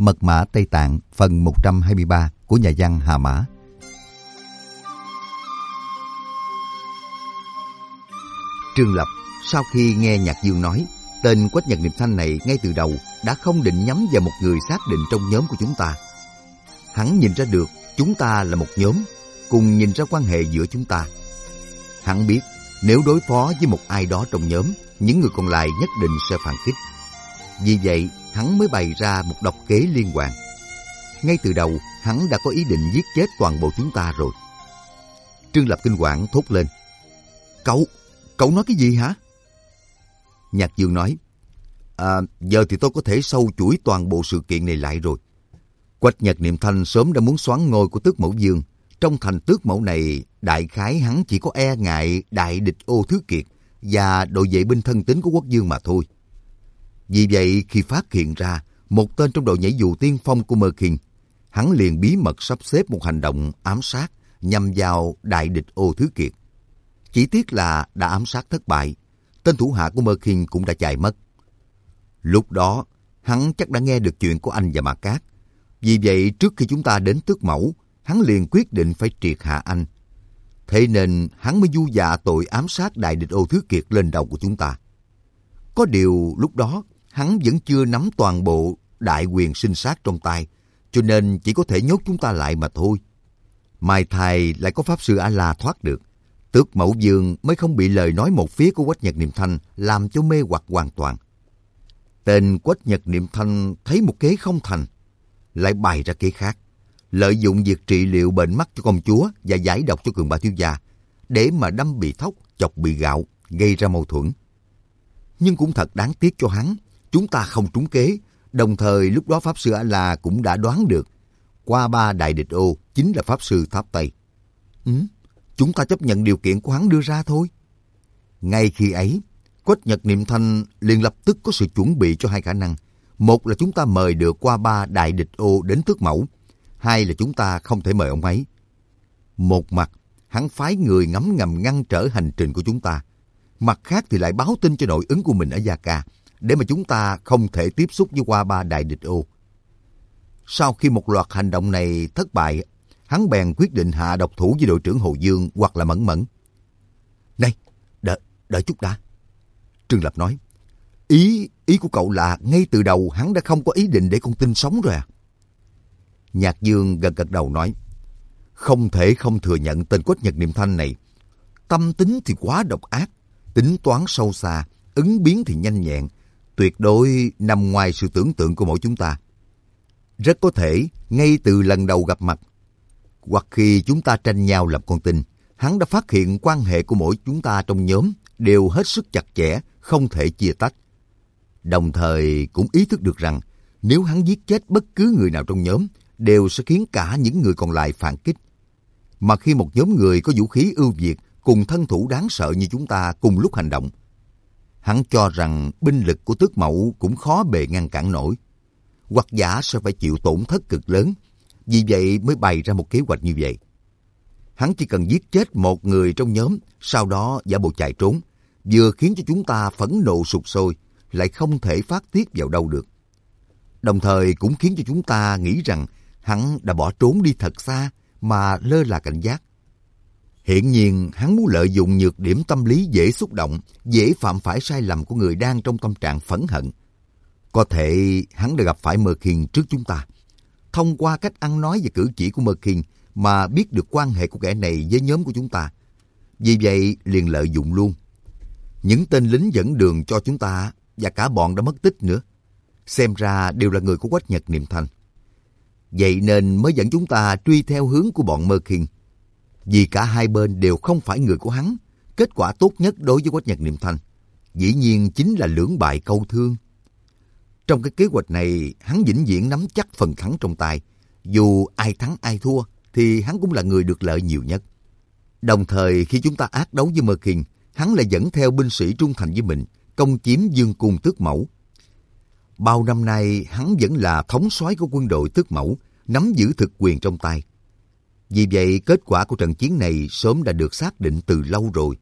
Mật mã Tây Tạng phần 123 của nhà văn Hà Mã. Trương Lập sau khi nghe Nhạc Dương nói, tên Quách Nhật Niệm Thanh này ngay từ đầu đã không định nhắm vào một người xác định trong nhóm của chúng ta. Hắn nhìn ra được chúng ta là một nhóm, cùng nhìn ra quan hệ giữa chúng ta. Hắn biết nếu đối phó với một ai đó trong nhóm, những người còn lại nhất định sẽ phản kích. Vì vậy, hắn mới bày ra một độc kế liên hoàn. Ngay từ đầu, hắn đã có ý định giết chết toàn bộ chúng ta rồi. Trương Lập kinh hoàng thốt lên. Cậu nói cái gì hả? Nhạc Dương nói, giờ thì tôi có thể sâu chuỗi toàn bộ sự kiện này lại rồi. Quách Nhật Niệm Thanh sớm đã muốn soán ngôi của Tước Mẫu Dương. Trong thành Tước Mẫu này, đại khái hắn chỉ có e ngại đại địch Ô Thứ Kiệt và đội vệ binh thân tín của quốc dương mà thôi. Vì vậy, khi phát hiện ra một tên trong đội nhảy dù tiên phong của Mơ Kinh, hắn liền bí mật sắp xếp một hành động ám sát nhằm vào đại địch Ô Thứ Kiệt. Chỉ tiếc là đã ám sát thất bại, tên thủ hạ của Mơ Kinh cũng đã chạy mất. Lúc đó, hắn chắc đã nghe được chuyện của anh và Mạc Cát. Vì vậy, trước khi chúng ta đến Tước Mẫu, hắn liền quyết định phải triệt hạ anh. Thế nên, hắn mới du dạ tội ám sát đại địch Ô Thứ Kiệt lên đầu của chúng ta. Có điều, lúc đó, hắn vẫn chưa nắm toàn bộ đại quyền sinh sát trong tay, cho nên chỉ có thể nhốt chúng ta lại mà thôi. Mai thai lại có Pháp Sư A-La thoát được. Tước Mẫu Dương mới không bị lời nói một phía của Quách Nhật Niệm Thanh làm cho mê hoặc hoàn toàn. Tên Quách Nhật Niệm Thanh thấy một kế không thành, lại bày ra kế khác, lợi dụng việc trị liệu bệnh mắt cho công chúa và giải độc cho Cường Ba thiếu gia, để mà đâm bị thóc, chọc bị gạo, gây ra mâu thuẫn. Nhưng cũng thật đáng tiếc cho hắn, chúng ta không trúng kế, đồng thời lúc đó Pháp Sư A-La cũng đã đoán được, qua ba đại địch Ô chính là Pháp Sư Tháp Tây. Chúng ta chấp nhận điều kiện của hắn đưa ra thôi. Ngay khi ấy, Quách Nhật Niệm Thanh liền lập tức có sự chuẩn bị cho hai khả năng. Một là chúng ta mời được qua ba đại địch Ô đến Tước Mẫu. Hai là chúng ta không thể mời ông ấy. Một mặt, hắn phái người ngấm ngầm ngăn trở hành trình của chúng ta. Mặt khác thì lại báo tin cho nội ứng của mình ở Gia Ca, để mà chúng ta không thể tiếp xúc với qua ba đại địch Ô. Sau khi một loạt hành động này thất bại, hắn bèn quyết định hạ độc thủ với đội trưởng Hồ Dương hoặc là Mẫn Mẫn. Này, đợi chút đã. Trương Lập nói, ý của cậu là ngay từ đầu hắn đã không có ý định để con tin sống rồi à? Nhạc Dương gật đầu nói, không thể không thừa nhận tên Quách Nhật Niệm Thanh này. Tâm tính thì quá độc ác, tính toán sâu xa, ứng biến thì nhanh nhẹn, tuyệt đối nằm ngoài sự tưởng tượng của mỗi chúng ta. Rất có thể, ngay từ lần đầu gặp mặt, hoặc khi chúng ta tranh nhau làm con tin, hắn đã phát hiện quan hệ của mỗi chúng ta trong nhóm đều hết sức chặt chẽ, không thể chia tách. Đồng thời cũng ý thức được rằng nếu hắn giết chết bất cứ người nào trong nhóm, đều sẽ khiến cả những người còn lại phản kích. Mà khi một nhóm người có vũ khí ưu việt cùng thân thủ đáng sợ như chúng ta cùng lúc hành động, hắn cho rằng binh lực của Tước Mẫu cũng khó bề ngăn cản nổi, hoặc giả sẽ phải chịu tổn thất cực lớn. Vì vậy mới bày ra một kế hoạch như vậy. Hắn chỉ cần giết chết một người trong nhóm, sau đó giả bộ chạy trốn, vừa khiến cho chúng ta phẫn nộ sục sôi, lại không thể phát tiết vào đâu được. Đồng thời cũng khiến cho chúng ta nghĩ rằng hắn đã bỏ trốn đi thật xa mà lơ là cảnh giác. Hiển nhiên hắn muốn lợi dụng nhược điểm tâm lý dễ xúc động, dễ phạm phải sai lầm của người đang trong tâm trạng phẫn hận. Có thể hắn đã gặp phải Mơ Kinh trước chúng ta. Thông qua cách ăn nói và cử chỉ của Mơ Kinh mà biết được quan hệ của kẻ này với nhóm của chúng ta. Vì vậy liền lợi dụng luôn. Những tên lính dẫn đường cho chúng ta và cả bọn đã mất tích nữa, xem ra đều là người của Quách Nhật Niệm Thanh. Vậy nên mới dẫn chúng ta truy theo hướng của bọn Mơ Kinh. Vì cả hai bên đều không phải người của hắn, kết quả tốt nhất đối với Quách Nhật Niệm Thanh dĩ nhiên chính là lưỡng bại câu thương. Trong cái kế hoạch này, hắn vĩnh viễn nắm chắc phần thắng trong tay. Dù ai thắng ai thua, thì hắn cũng là người được lợi nhiều nhất. Đồng thời, khi chúng ta ác đấu với Mơ Kinh, hắn lại dẫn theo binh sĩ trung thành với mình, công chiếm Dương cung Tước Mẫu. Bao năm nay, hắn vẫn là thống soái của quân đội Tước Mẫu, nắm giữ thực quyền trong tay. Vì vậy, kết quả của trận chiến này sớm đã được xác định từ lâu rồi.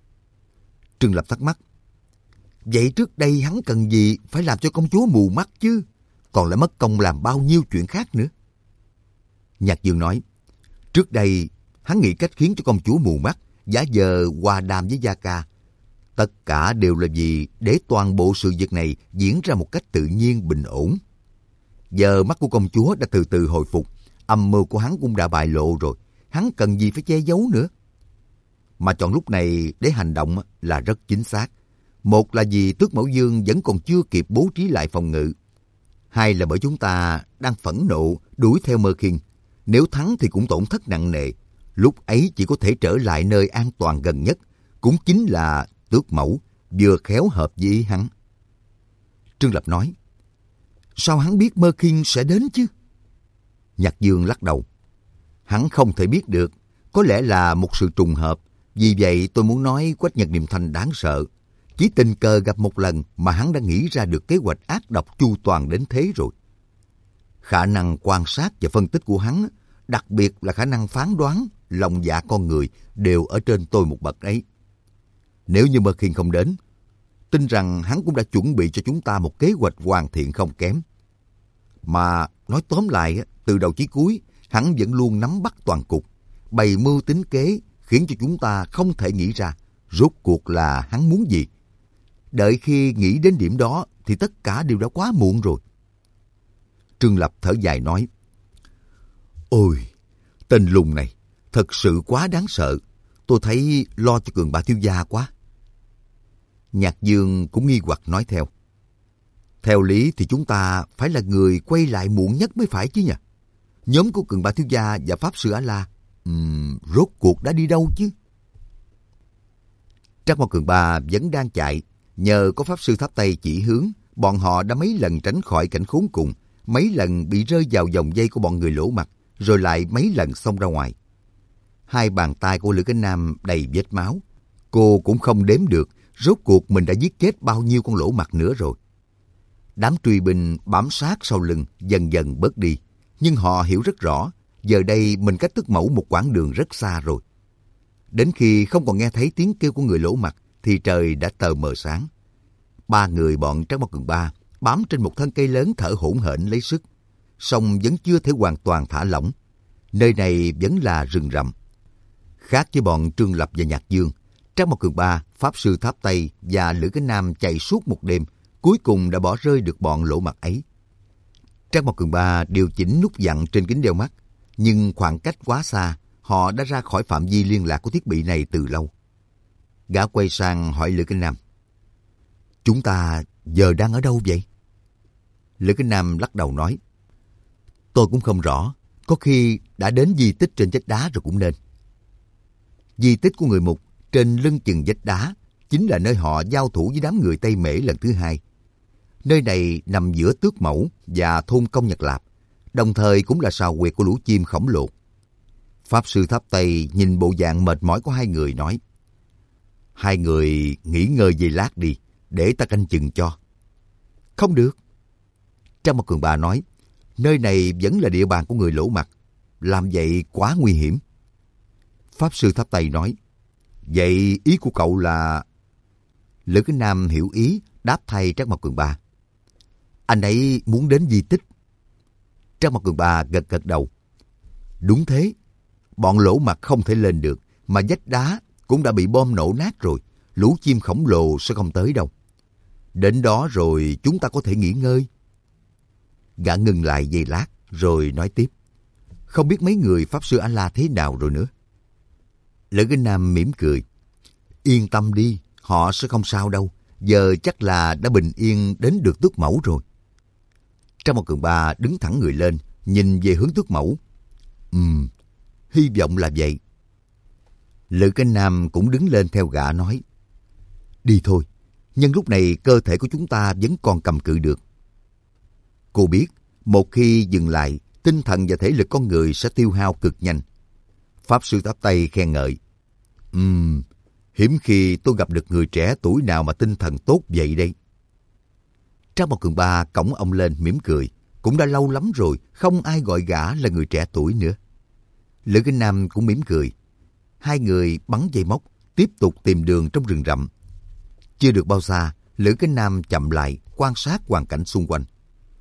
Trương Lập thắc mắc, vậy trước đây hắn cần gì phải làm cho công chúa mù mắt chứ? còn lại mất công làm bao nhiêu chuyện khác nữa. Nhạc Dương nói, trước đây hắn nghĩ cách khiến cho công chúa mù mắt, giả vờ hòa đàm với Gia Ca. Tất cả đều là vì để toàn bộ sự việc này diễn ra một cách tự nhiên bình ổn. Giờ mắt của công chúa đã từ từ hồi phục, âm mưu của hắn cũng đã bại lộ rồi, hắn cần gì phải che giấu nữa. Mà chọn lúc này để hành động là rất chính xác. Một là vì Tước Mẫu Dương vẫn còn chưa kịp bố trí lại phòng ngự. Hai là bởi chúng ta đang phẫn nộ đuổi theo Mơ Khiên. Nếu thắng thì cũng tổn thất nặng nề. Lúc ấy chỉ có thể trở lại nơi an toàn gần nhất, cũng chính là Tước Mẫu, vừa khéo hợp với ý hắn. Trương Lập nói, sao hắn biết Mơ Khiên sẽ đến chứ? Nhạc Dương lắc đầu. Hắn không thể biết được, có lẽ là một sự trùng hợp. Vì vậy tôi muốn nói Quách Nhật Niệm Thanh đáng sợ. Chỉ tình cờ gặp một lần mà hắn đã nghĩ ra được kế hoạch ác độc chu toàn đến thế rồi. Khả năng quan sát và phân tích của hắn, đặc biệt là khả năng phán đoán, lòng dạ con người đều ở trên tôi một bậc ấy. Nếu như Mơ Khiên không đến, tin rằng hắn cũng đã chuẩn bị cho chúng ta một kế hoạch hoàn thiện không kém. Mà nói tóm lại, từ đầu chí cuối, hắn vẫn luôn nắm bắt toàn cục, bày mưu tính kế, khiến cho chúng ta không thể nghĩ ra rốt cuộc là hắn muốn gì. Đợi khi nghĩ đến điểm đó thì tất cả đều đã quá muộn rồi. Trương Lập thở dài nói, ôi, tên lùng này thật sự quá đáng sợ. Tôi thấy lo cho Cường Ba thiếu gia quá. Nhạc Dương cũng nghi hoặc nói theo, theo lý thì chúng ta phải là người quay lại muộn nhất mới phải chứ nhỉ? Nhóm của Cường Ba thiếu gia và Pháp Sư A-La rốt cuộc đã đi đâu chứ? Trác Mao Cường Ba vẫn đang chạy. Nhờ có Pháp Sư Tháp Tây chỉ hướng, bọn họ đã mấy lần tránh khỏi cảnh khốn cùng, mấy lần bị rơi vào vòng dây của bọn người lỗ mặt, rồi lại mấy lần xông ra ngoài. Hai bàn tay của Lữ Cánh Nam đầy vết máu. Cô cũng không đếm được rốt cuộc mình đã giết chết bao nhiêu con lỗ mặt nữa rồi. Đám truy binh bám sát sau lưng dần dần bớt đi, nhưng họ hiểu rất rõ, giờ đây mình cách Tước Mẫu một quãng đường rất xa rồi. Đến khi không còn nghe thấy tiếng kêu của người lỗ mặt thì trời đã tờ mờ sáng. Ba người bọn Trác Mao Cường Ba bám trên một thân cây lớn thở hổn hển lấy sức, song vẫn chưa thể hoàn toàn thả lỏng. Nơi này vẫn là rừng rậm. Khác với bọn Trương Lập và Nhạc Dương, Trác Mao Cường Ba, Pháp Sư Tháp Tây và Lữ Cánh Nam chạy suốt một đêm, cuối cùng đã bỏ rơi được bọn lỗ mặt ấy. Trác Mao Cường Ba điều chỉnh nút dặn trên kính đeo mắt, nhưng khoảng cách quá xa, họ đã ra khỏi phạm vi liên lạc của thiết bị này từ lâu. Gã quay sang hỏi Lữ Cánh Nam, chúng ta giờ đang ở đâu vậy? Lữ Cánh Nam lắc đầu nói, tôi cũng không rõ, có khi đã đến di tích trên vách đá rồi cũng nên. Di tích của người Mục trên lưng chừng vách đá chính là nơi họ giao thủ với đám người Tây Mễ lần thứ hai. Nơi này nằm giữa Tước Mẫu và thôn Công Nhật Lạp, đồng thời cũng là sào huyệt của lũ chim khổng lồ. Pháp Sư Tháp Tây nhìn bộ dạng mệt mỏi của hai người nói, hai người nghỉ ngơi giây lát đi, để ta canh chừng cho. Không được. Trác Mao Cường Ba nói, nơi này vẫn là địa bàn của người lỗ mặt, làm vậy quá nguy hiểm. Pháp Sư Tháp Tây nói, vậy ý của cậu là... Lữ Cánh Nam hiểu ý, đáp thay Trác Mao Cường Ba. Anh ấy muốn đến di tích. Trác Mao Cường Ba gật gật đầu. Đúng thế, bọn lỗ mặt không thể lên được, mà vách đá cũng đã bị bom nổ nát rồi, lũ chim khổng lồ sẽ không tới đâu. Đến đó rồi chúng ta có thể nghỉ ngơi. Gã ngừng lại giây lát, rồi nói tiếp. Không biết mấy người Pháp Sư A-La thế nào rồi nữa. Lữ Cánh Nam mỉm cười. Yên tâm đi, họ sẽ không sao đâu. Giờ chắc là đã bình yên đến được Tước Mẫu rồi. Trác Mao Cường Ba đứng thẳng người lên, nhìn về hướng Tước Mẫu. Hy vọng là vậy. Lữ Cánh Nam cũng đứng lên theo gã nói. Đi thôi, nhân lúc này cơ thể của chúng ta vẫn còn cầm cự được. Cô biết, một khi dừng lại, tinh thần và thể lực con người sẽ tiêu hao cực nhanh. Pháp Sư Tháp Tây khen ngợi. Hiếm khi tôi gặp được người trẻ tuổi nào mà tinh thần tốt vậy đây. Trác Mao Cường Ba cõng ông lên mỉm cười. Cũng đã lâu lắm rồi, không ai gọi gã là người trẻ tuổi nữa. Lữ Cánh Nam cũng mỉm cười. Hai người bắn dây móc, tiếp tục tìm đường trong rừng rậm. Chưa được bao xa, Lữ Cánh Nam chậm lại, quan sát hoàn cảnh xung quanh. Trác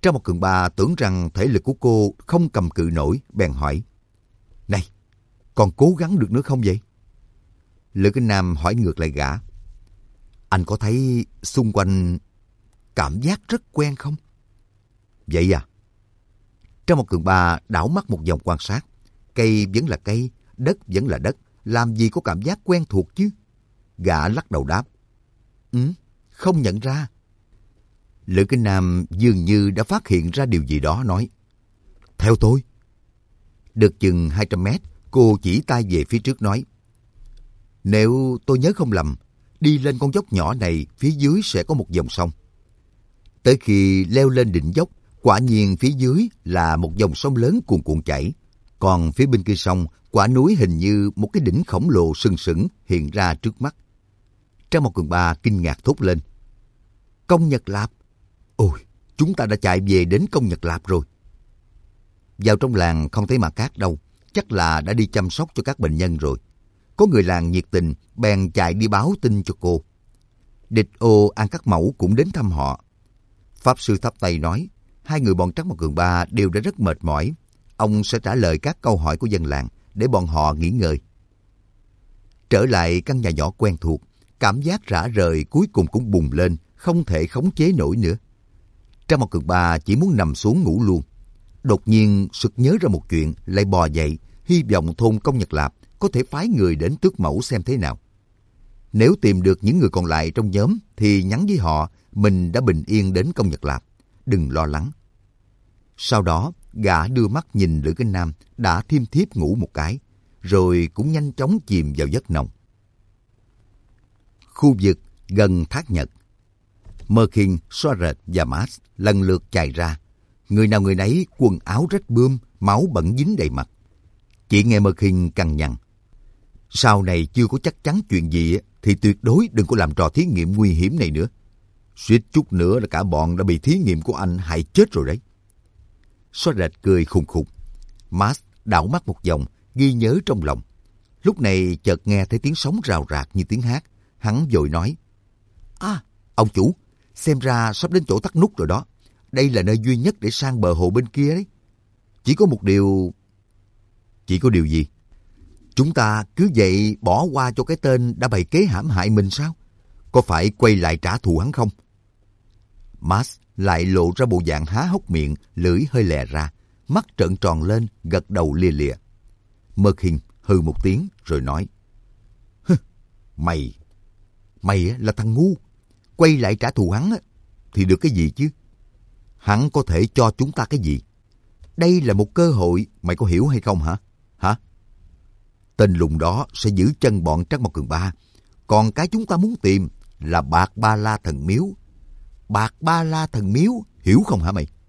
Trang một Cường Ba tưởng rằng thể lực của cô không cầm cự nổi, bèn hỏi. Này, còn cố gắng được nữa không vậy? Lữ Kinh Nam hỏi ngược lại gã. Anh có thấy xung quanh cảm giác rất quen không? Vậy à? Trang một Cường Ba đảo mắt một vòng quan sát. Cây vẫn là cây, đất vẫn là đất. Làm gì có cảm giác quen thuộc chứ? Gã lắc đầu đáp. Không nhận ra. Lữ Kinh Nam dường như đã phát hiện ra điều gì đó, nói. Theo tôi. Được chừng 200 mét, cô chỉ tay về phía trước nói. Nếu tôi nhớ không lầm, đi lên con dốc nhỏ này, phía dưới sẽ có một dòng sông. Tới khi leo lên đỉnh dốc, quả nhiên phía dưới là một dòng sông lớn cuồn cuộn chảy. Còn phía bên kia sông, quả núi hình như một cái đỉnh khổng lồ sừng sững hiện ra trước mắt. Trang một Cường Ba kinh ngạc thốt lên. Công Nhật Lạp! Ôi, chúng ta đã chạy về đến Công Nhật Lạp rồi. Vào trong làng không thấy Mã Cát đâu, chắc là đã đi chăm sóc cho các bệnh nhân rồi. Có người làng nhiệt tình, bèn chạy đi báo tin cho cô. Địch Ô An Cắt Mẫu cũng đến thăm họ. Pháp sư thắp tay nói, hai người bọn Trắc Mộc Cường Ba đều đã rất mệt mỏi. Ông sẽ trả lời các câu hỏi của dân làng để bọn họ nghỉ ngơi. Trở lại căn nhà nhỏ quen thuộc, cảm giác rã rời cuối cùng cũng bùng lên, không thể khống chế nổi nữa. Trắc Mộc Cường Ba chỉ muốn nằm xuống ngủ luôn. Đột nhiên sực nhớ ra một chuyện, lại bò dậy, hy vọng thôn Công Nhật Lạp có thể phái người đến tước mẫu xem thế nào. Nếu tìm được những người còn lại trong nhóm thì nhắn với họ mình đã bình yên đến Công Nhật Lạp, đừng lo lắng. Sau đó, gã đưa mắt nhìn Lữ Kinh Nam đã thiêm thiếp ngủ một cái, rồi cũng nhanh chóng chìm vào giấc nồng. Khu vực gần thác Nhật, Mơ Khiên, Soaret và Mars lần lượt chạy ra. Người nào người nấy quần áo rách bươm, máu bẩn dính đầy mặt. Chỉ nghe Mơ Khiên cằn nhằn. Sau này chưa có chắc chắn chuyện gì thì tuyệt đối đừng có làm trò thí nghiệm nguy hiểm này nữa. Suýt chút nữa là cả bọn đã bị thí nghiệm của anh hại chết rồi đấy. Soaret cười khùng khục. Mars đảo mắt một vòng, ghi nhớ trong lòng. Lúc này chợt nghe thấy tiếng sóng rào rạc như tiếng hát. Hắn vội nói. À, ông chủ, xem ra sắp đến chỗ tắt nút rồi đó. Đây là nơi duy nhất để sang bờ hồ bên kia đấy. Chỉ có một điều... Chỉ có điều gì? Chúng ta cứ vậy bỏ qua cho cái tên đã bày kế hãm hại mình sao? Có phải quay lại trả thù hắn không? Mars lại lộ ra bộ dạng há hốc miệng, lưỡi hơi lè ra, mắt trợn tròn lên, gật đầu lia lịa. Mơ Khiên hừ một tiếng rồi nói. Mày là thằng ngu. Quay lại trả thù hắn thì được cái gì chứ? Hắn có thể cho chúng ta cái gì? Đây là một cơ hội, mày có hiểu hay không hả? Hả? Tên lùng đó sẽ giữ chân bọn Trắc Mộc Cường Ba. Còn cái chúng ta muốn tìm là Bạc Ba La Thần Miếu. Bạc Ba La Thần Miếu, hiểu không hả mày?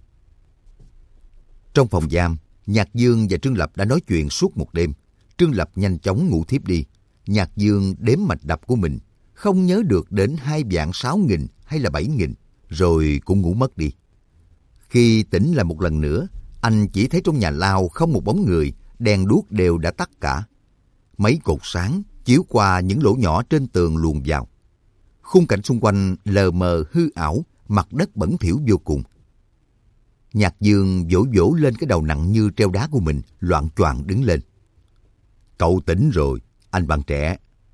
Trong phòng giam, Nhạc Dương và Trương Lập đã nói chuyện suốt một đêm. Trương Lập nhanh chóng ngủ thiếp đi. Nhạc Dương đếm mạch đập của mình, không nhớ được đến 2.600.000 hay là 7.000, rồi cũng ngủ mất đi. Khi tỉnh lại một lần nữa, anh chỉ thấy trong nhà lao không một bóng người, đèn đuốc đều đã tắt cả. Mấy cột sáng chiếu qua những lỗ nhỏ trên tường luồn vào. Khung cảnh xung quanh lờ mờ hư ảo, mặt đất bẩn thỉu vô cùng. Nhạc Dương vỗ vỗ lên cái đầu nặng như treo đá của mình, loạng choạng đứng lên. Cậu tỉnh rồi, anh bạn trẻ.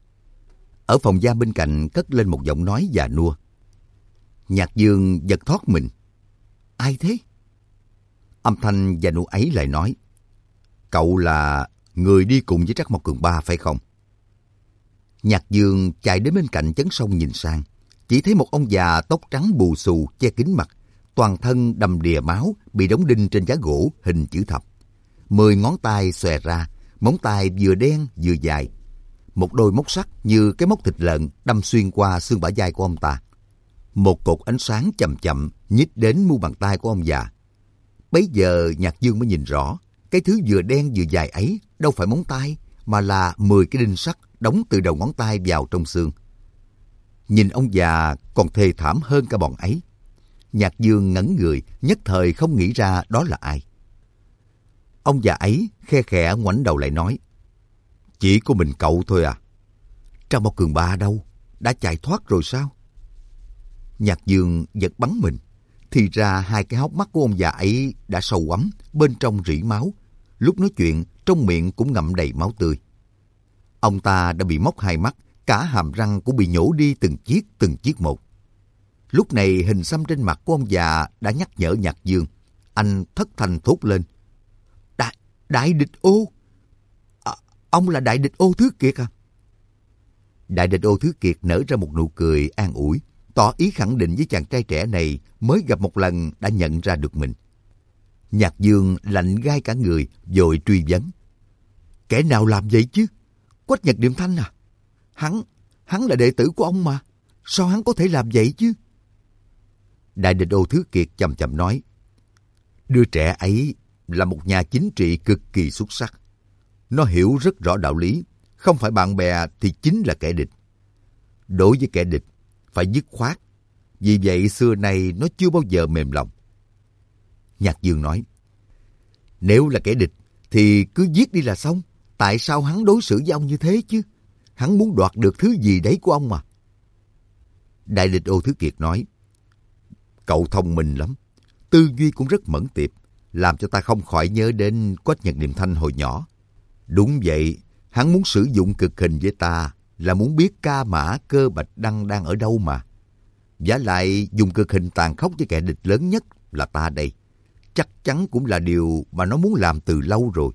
Ở phòng giam bên cạnh cất lên một giọng nói già nua. Nhạc Dương giật thoát mình. Ai thế? Âm thanh già nua ấy lại nói. Cậu là người đi cùng với Trắc Mộc Cường Ba phải không? Nhạc Dương chạy đến bên cạnh chấn sông nhìn sang. Chỉ thấy một ông già tóc trắng bù xù che kín mặt, toàn thân đầm đìa máu, bị đóng đinh trên giá gỗ hình chữ thập. 10 ngón tay xòe ra, móng tay vừa đen vừa dài. Một đôi móc sắt như cái móc thịt lợn đâm xuyên qua xương bả vai của ông ta. Một cột ánh sáng chậm chậm nhích đến mu bàn tay của ông già. Bấy giờ Nhạc Dương mới nhìn rõ, cái thứ vừa đen vừa dài ấy đâu phải móng tay, mà là 10 cái đinh sắt đóng từ đầu ngón tay vào trong xương. Nhìn ông già còn thê thảm hơn cả bọn ấy. Nhạc Dương ngẩn người, nhất thời không nghĩ ra đó là ai. Ông già ấy khe khẽ ngoảnh đầu lại nói. Chỉ có mình cậu thôi à? Trắc Mộc Cường Ba đâu? Đã chạy thoát rồi sao? Nhạc Dương giật bắn mình. Thì ra hai cái hốc mắt của ông già ấy đã sâu hoắm, bên trong rỉ máu. Lúc nói chuyện, trong miệng cũng ngậm đầy máu tươi. Ông ta đã bị móc hai mắt, cả hàm răng cũng bị nhổ đi từng chiếc một. Lúc này hình xăm trên mặt của ông già đã nhắc nhở Nhạc Dương. Anh thất thanh thốt lên. Đại địch ô! Ông là Đại địch ô Thứ Kiệt à? Đại địch ô Thứ Kiệt nở ra một nụ cười an ủi, tỏ ý khẳng định với chàng trai trẻ này mới gặp một lần đã nhận ra được mình. Nhạc Dương lạnh gai cả người, vội truy vấn. Kẻ nào làm vậy chứ? Quách Nhật Điềm Thanh à? Hắn là đệ tử của ông mà. Sao hắn có thể làm vậy chứ? Đại địch ô Thứ Kiệt chậm chậm nói. Đứa trẻ ấy là một nhà chính trị cực kỳ xuất sắc. Nó hiểu rất rõ đạo lý. Không phải bạn bè thì chính là kẻ địch. Đối với kẻ địch, phải dứt khoát. Vì vậy xưa nay nó chưa bao giờ mềm lòng. Nhạc Dương nói. Nếu là kẻ địch thì cứ giết đi là xong. Tại sao hắn đối xử với ông như thế chứ? Hắn muốn đoạt được thứ gì đấy của ông mà. Đại địch ô Thứ Kiệt nói. Cậu thông minh lắm. Tư duy cũng rất mẫn tiệp. Làm cho ta không khỏi nhớ đến Quách Nhật Điềm Thanh hồi nhỏ. Đúng vậy, hắn muốn sử dụng cực hình với ta là muốn biết Ca Mã Cơ Bạch Đăng đang ở đâu mà. Vả lại dùng cực hình tàn khốc với kẻ địch lớn nhất là ta đây. Chắc chắn cũng là điều mà nó muốn làm từ lâu rồi.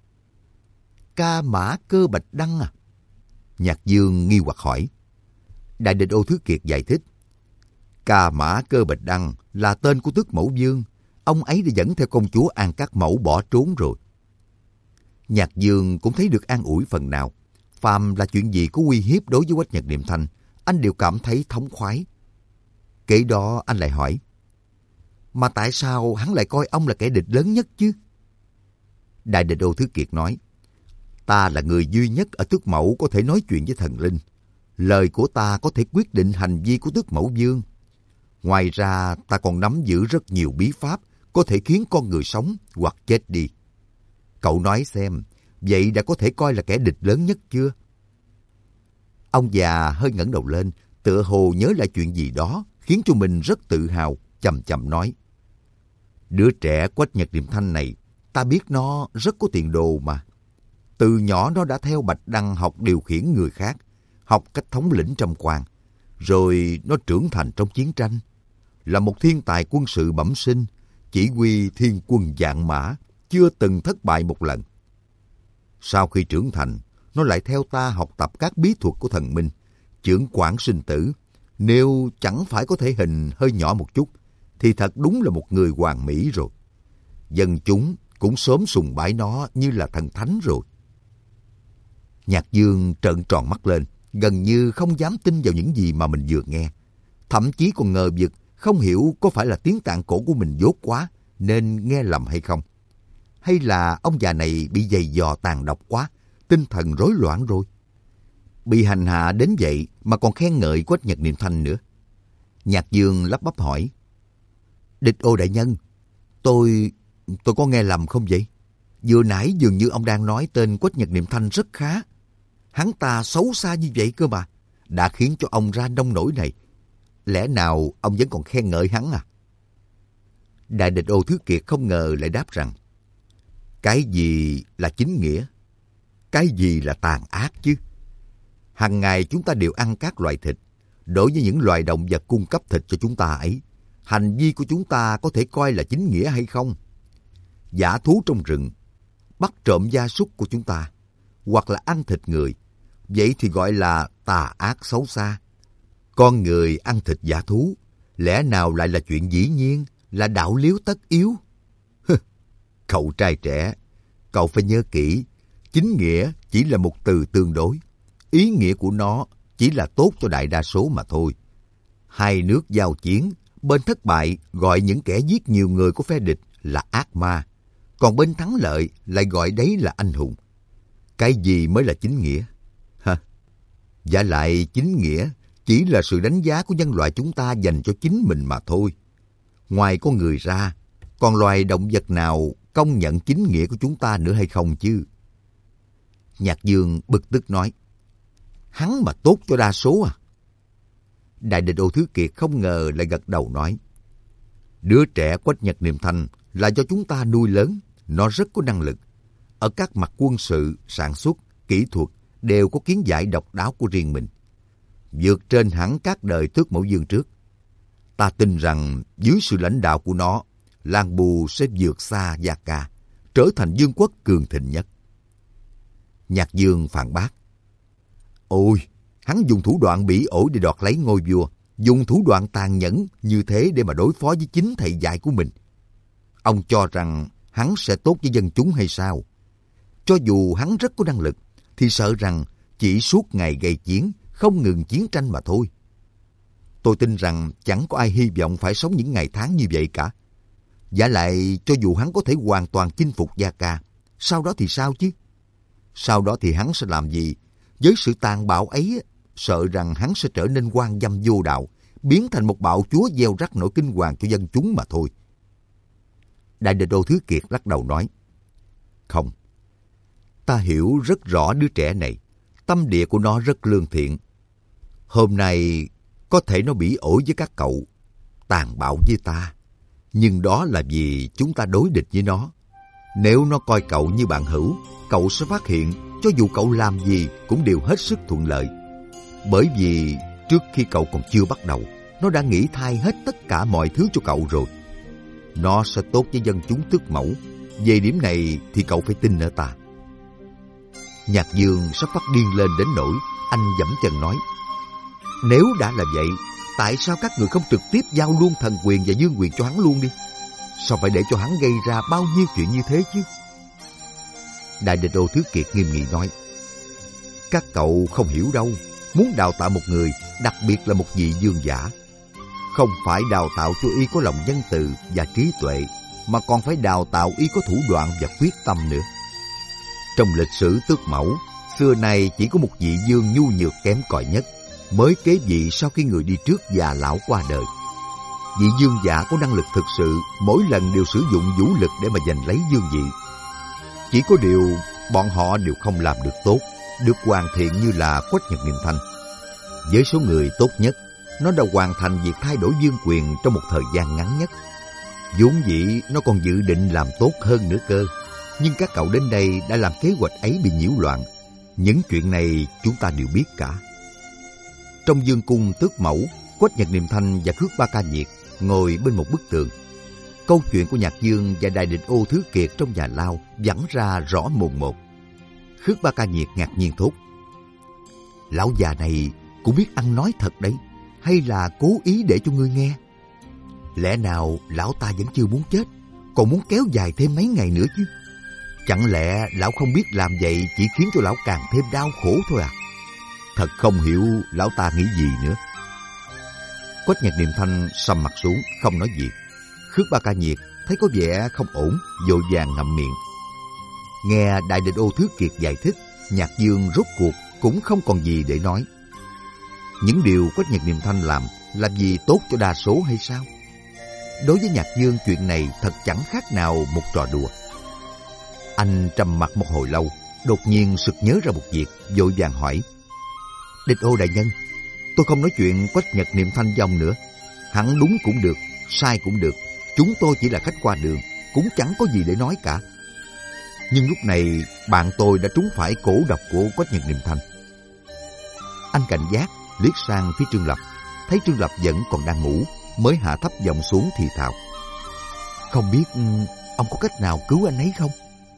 Ca Mã Cơ Bạch Đăng à? Nhạc Dương nghi hoặc hỏi. Đại địch ô Thứ Kiệt giải thích. Ca Mã Cơ Bạch Đăng là tên của Tước Mẫu Vương. Ông ấy đã dẫn theo công chúa An Cát Mẫu bỏ trốn rồi. Nhạc Dương cũng thấy được an ủi phần nào. Phàm là chuyện gì có uy hiếp đối với Quách Nhật Điềm Thanh, anh đều cảm thấy thống khoái. Kể đó anh lại hỏi. Mà tại sao hắn lại coi ông là kẻ địch lớn nhất chứ? Đại địch ô Thứ Kiệt nói. Ta là người duy nhất ở Tước Mẫu có thể nói chuyện với thần linh. Lời của ta có thể quyết định hành vi của Tước Mẫu Vương. Ngoài ra, ta còn nắm giữ rất nhiều bí pháp có thể khiến con người sống hoặc chết đi. Cậu nói xem, vậy đã có thể coi là kẻ địch lớn nhất chưa? Ông già hơi ngẩng đầu lên, tựa hồ nhớ lại chuyện gì đó, khiến cho mình rất tự hào, chậm chậm nói. Đứa trẻ Quách Nhật Điềm Thanh này, ta biết nó rất có tiền đồ mà. Từ nhỏ nó đã theo Bạch Đăng học điều khiển người khác, học cách thống lĩnh trong quan. Rồi nó trưởng thành trong chiến tranh. Là một thiên tài quân sự bẩm sinh, chỉ huy thiên quân vạn mã, chưa từng thất bại một lần. Sau khi trưởng thành, nó lại theo ta học tập các bí thuật của thần minh, chưởng quản sinh tử. Nếu chẳng phải có thể hình hơi nhỏ một chút, thì thật đúng là một người hoàn mỹ rồi. Dân chúng cũng sớm sùng bái nó như là thần thánh rồi. Nhạc Dương trợn tròn mắt lên, gần như không dám tin vào những gì mà mình vừa nghe. Thậm chí còn ngờ vực, không hiểu có phải là tiếng tạng cổ của mình dốt quá, nên nghe lầm hay không. Hay là ông già này bị giày dò tàn độc quá, tinh thần rối loạn rồi. Bị hành hạ đến vậy mà còn khen ngợi Quách Nhật Điềm Thanh nữa. Nhạc Dương lắp bắp hỏi. Địch ô đại nhân, tôi có nghe lầm không vậy? Vừa nãy dường như ông đang nói tên Quách Nhật Điềm Thanh rất khá. Hắn ta xấu xa như vậy cơ mà, đã khiến cho ông ra nông nổi này. Lẽ nào ông vẫn còn khen ngợi hắn à? Đại địch ô Thứ Kiệt không ngờ lại đáp rằng, cái gì là chính nghĩa? Cái gì là tàn ác chứ? Hằng ngày chúng ta đều ăn các loại thịt. Đối với những loài động vật cung cấp thịt cho chúng ta ấy, hành vi của chúng ta có thể coi là chính nghĩa hay không? Dã thú trong rừng, bắt trộm gia súc của chúng ta, hoặc là ăn thịt người, vậy thì gọi là tà ác xấu xa. Con người ăn thịt dã thú, lẽ nào lại là chuyện dĩ nhiên, là đạo liếu tất yếu? Cậu trai trẻ, cậu phải nhớ kỹ, chính nghĩa chỉ là một từ tương đối. Ý nghĩa của nó chỉ là tốt cho đại đa số mà thôi. Hai nước giao chiến, bên thất bại gọi những kẻ giết nhiều người của phe địch là ác ma, còn bên thắng lợi lại gọi đấy là anh hùng. Cái gì mới là chính nghĩa? Vả lại chính nghĩa chỉ là sự đánh giá của nhân loại chúng ta dành cho chính mình mà thôi. Ngoài con người ra, còn loài động vật nào công nhận chính nghĩa của chúng ta nữa hay không chứ? Nhạc Dương bực tức nói. Hắn mà tốt cho đa số à? Đại địch ô Thứ Kiệt không ngờ lại gật đầu nói. Đứa trẻ Quách Nhật Niệm Thanh là do chúng ta nuôi lớn, nó rất có năng lực. Ở các mặt quân sự, sản xuất, kỹ thuật đều có kiến giải độc đáo của riêng mình. Vượt trên hẳn các đời Tước Mẫu Dương trước. Ta tin rằng dưới sự lãnh đạo của nó, Lan Bù sẽ vượt xa Gia Ca, trở thành vương quốc cường thịnh nhất. Nhạc Dương phản bác. Ôi, hắn dùng thủ đoạn bỉ ổi để đoạt lấy ngôi vua, dùng thủ đoạn tàn nhẫn như thế để mà đối phó với chính thầy dạy của mình. Ông cho rằng hắn sẽ tốt với dân chúng hay sao? Cho dù hắn rất có năng lực, thì sợ rằng chỉ suốt ngày gây chiến, không ngừng chiến tranh mà thôi. Tôi tin rằng chẳng có ai hy vọng phải sống những ngày tháng như vậy cả. Vả lại, cho dù hắn có thể hoàn toàn chinh phục Gia Ca, sau đó thì sao chứ? Sau đó thì hắn sẽ làm gì? Với sự tàn bạo ấy, sợ rằng hắn sẽ trở nên quan dâm vô đạo, biến thành một bạo chúa gieo rắc nỗi kinh hoàng cho dân chúng mà thôi. Đại Địch Ô Thứ Kiệt lắc đầu nói, không, ta hiểu rất rõ đứa trẻ này, tâm địa của nó rất lương thiện. Hôm nay có thể nó bỉ ổi với các cậu, tàn bạo với ta, nhưng đó là vì chúng ta đối địch với nó. Nếu nó coi cậu như bạn hữu, cậu sẽ phát hiện cho dù cậu làm gì cũng đều hết sức thuận lợi. Bởi vì trước khi cậu còn chưa bắt đầu, nó đã nghĩ thay hết tất cả mọi thứ cho cậu rồi. Nó sẽ tốt với dân chúng Tước Mẫu. Về điểm này thì cậu phải tin ở ta. Nhạc Dương sắp phát điên lên đến nỗi anh giẫm chân nói, nếu đã là vậy, tại sao các người không trực tiếp giao luôn thần quyền và vương quyền cho hắn luôn đi? Sao phải để cho hắn gây ra bao nhiêu chuyện như thế chứ? Đại Địch Ô Thứ Kiệt nghiêm nghị nói, các cậu không hiểu đâu. Muốn đào tạo một người, đặc biệt là một vị vương giả, không phải đào tạo cho y có lòng nhân từ và trí tuệ, mà còn phải đào tạo y có thủ đoạn và quyết tâm nữa. Trong lịch sử Tước Mẫu, xưa nay chỉ có một vị vương nhu nhược kém cỏi nhất mới kế vị sau khi người đi trước già lão qua đời. Vị vương giả có năng lực thực sự, mỗi lần đều sử dụng vũ lực để mà giành lấy vương vị. Chỉ có điều bọn họ đều không làm được tốt, được hoàn thiện như là Quách Nhật Niệm Thanh. Với số người tốt nhất, nó đã hoàn thành việc thay đổi vương quyền trong một thời gian ngắn nhất. Vốn dĩ nó còn dự định làm tốt hơn nữa cơ, nhưng các cậu đến đây đã làm kế hoạch ấy bị nhiễu loạn. Những chuyện này chúng ta đều biết cả. Trong vương cung Tước Mẫu, Quách Nhật Niệm Thanh và Khước Ba Ca Nhiệt ngồi bên một bức tường. Câu chuyện của Nhạc Dương và Đại Địch Ô Thứ Kiệt trong nhà lao vẳng ra rõ mồn một. Khước Ba Ca Nhiệt ngạc nhiên thốt, lão già này cũng biết ăn nói thật đấy, hay là cố ý để cho ngươi nghe? Lẽ nào lão ta vẫn chưa muốn chết, còn muốn kéo dài thêm mấy ngày nữa chứ? Chẳng lẽ lão không biết làm vậy chỉ khiến cho lão càng thêm đau khổ thôi à? Thật không hiểu lão ta nghĩ gì nữa. Quách Nhật Niệm Thanh sầm mặt xuống, không nói gì. Khước Ba Ca Nhiệt thấy có vẻ không ổn, vội vàng ngậm miệng. Nghe Đại Địch Ô Thứ Kiệt giải thích, Nhạc Dương rốt cuộc cũng không còn gì để nói. Những điều Quách Nhật Niệm Thanh làm gì tốt cho đa số hay sao? Đối với Nhạc Dương, chuyện này thật chẳng khác nào một trò đùa. Anh trầm mặc một hồi lâu, đột nhiên sực nhớ ra một việc, vội vàng hỏi, Địch Ô đại nhân, tôi không nói chuyện Quách Nhật Niệm Thanh với ông nữa. Hắn đúng cũng được, sai cũng được, chúng tôi chỉ là khách qua đường, cũng chẳng có gì để nói cả. Nhưng lúc này bạn tôi đã trúng phải cổ độc của Quách Nhật Niệm Thanh. Anh cảnh giác liếc sang phía Trương Lập, thấy Trương Lập vẫn còn đang ngủ, mới hạ thấp giọng xuống thì thào, không biết ông có cách nào cứu anh ấy không?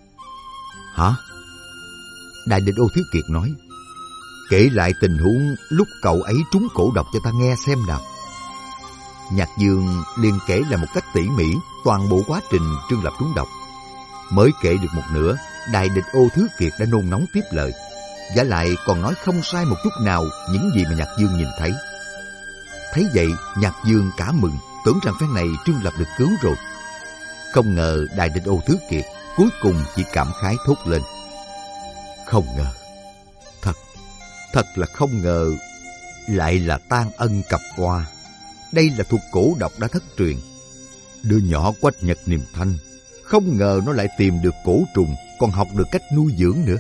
Hả? Đại Địch Ô Thứ Kiệt nói, kể lại tình huống lúc cậu ấy trúng cổ độc cho ta nghe xem nào. Nhạc Dương liền kể lại một cách tỉ mỉ toàn bộ quá trình Trương Lập trúng độc. Mới kể được một nửa, Đại Địch Ô Thứ Kiệt đã nôn nóng tiếp lời, vả lại còn nói không sai một chút nào những gì mà Nhạc Dương nhìn thấy. Thấy vậy, Nhạc Dương cả mừng, tưởng rằng phen này Trương Lập được cứu rồi. Không ngờ Đại Địch Ô Thứ Kiệt cuối cùng chỉ cảm khái thốt lên, không ngờ, thật là không ngờ, lại là tan ân cặp oa. Đây là thuộc cổ độc đã thất truyền. Đứa nhỏ Quách Nhật Niệm Thanh, không ngờ nó lại tìm được cổ trùng, còn học được cách nuôi dưỡng nữa.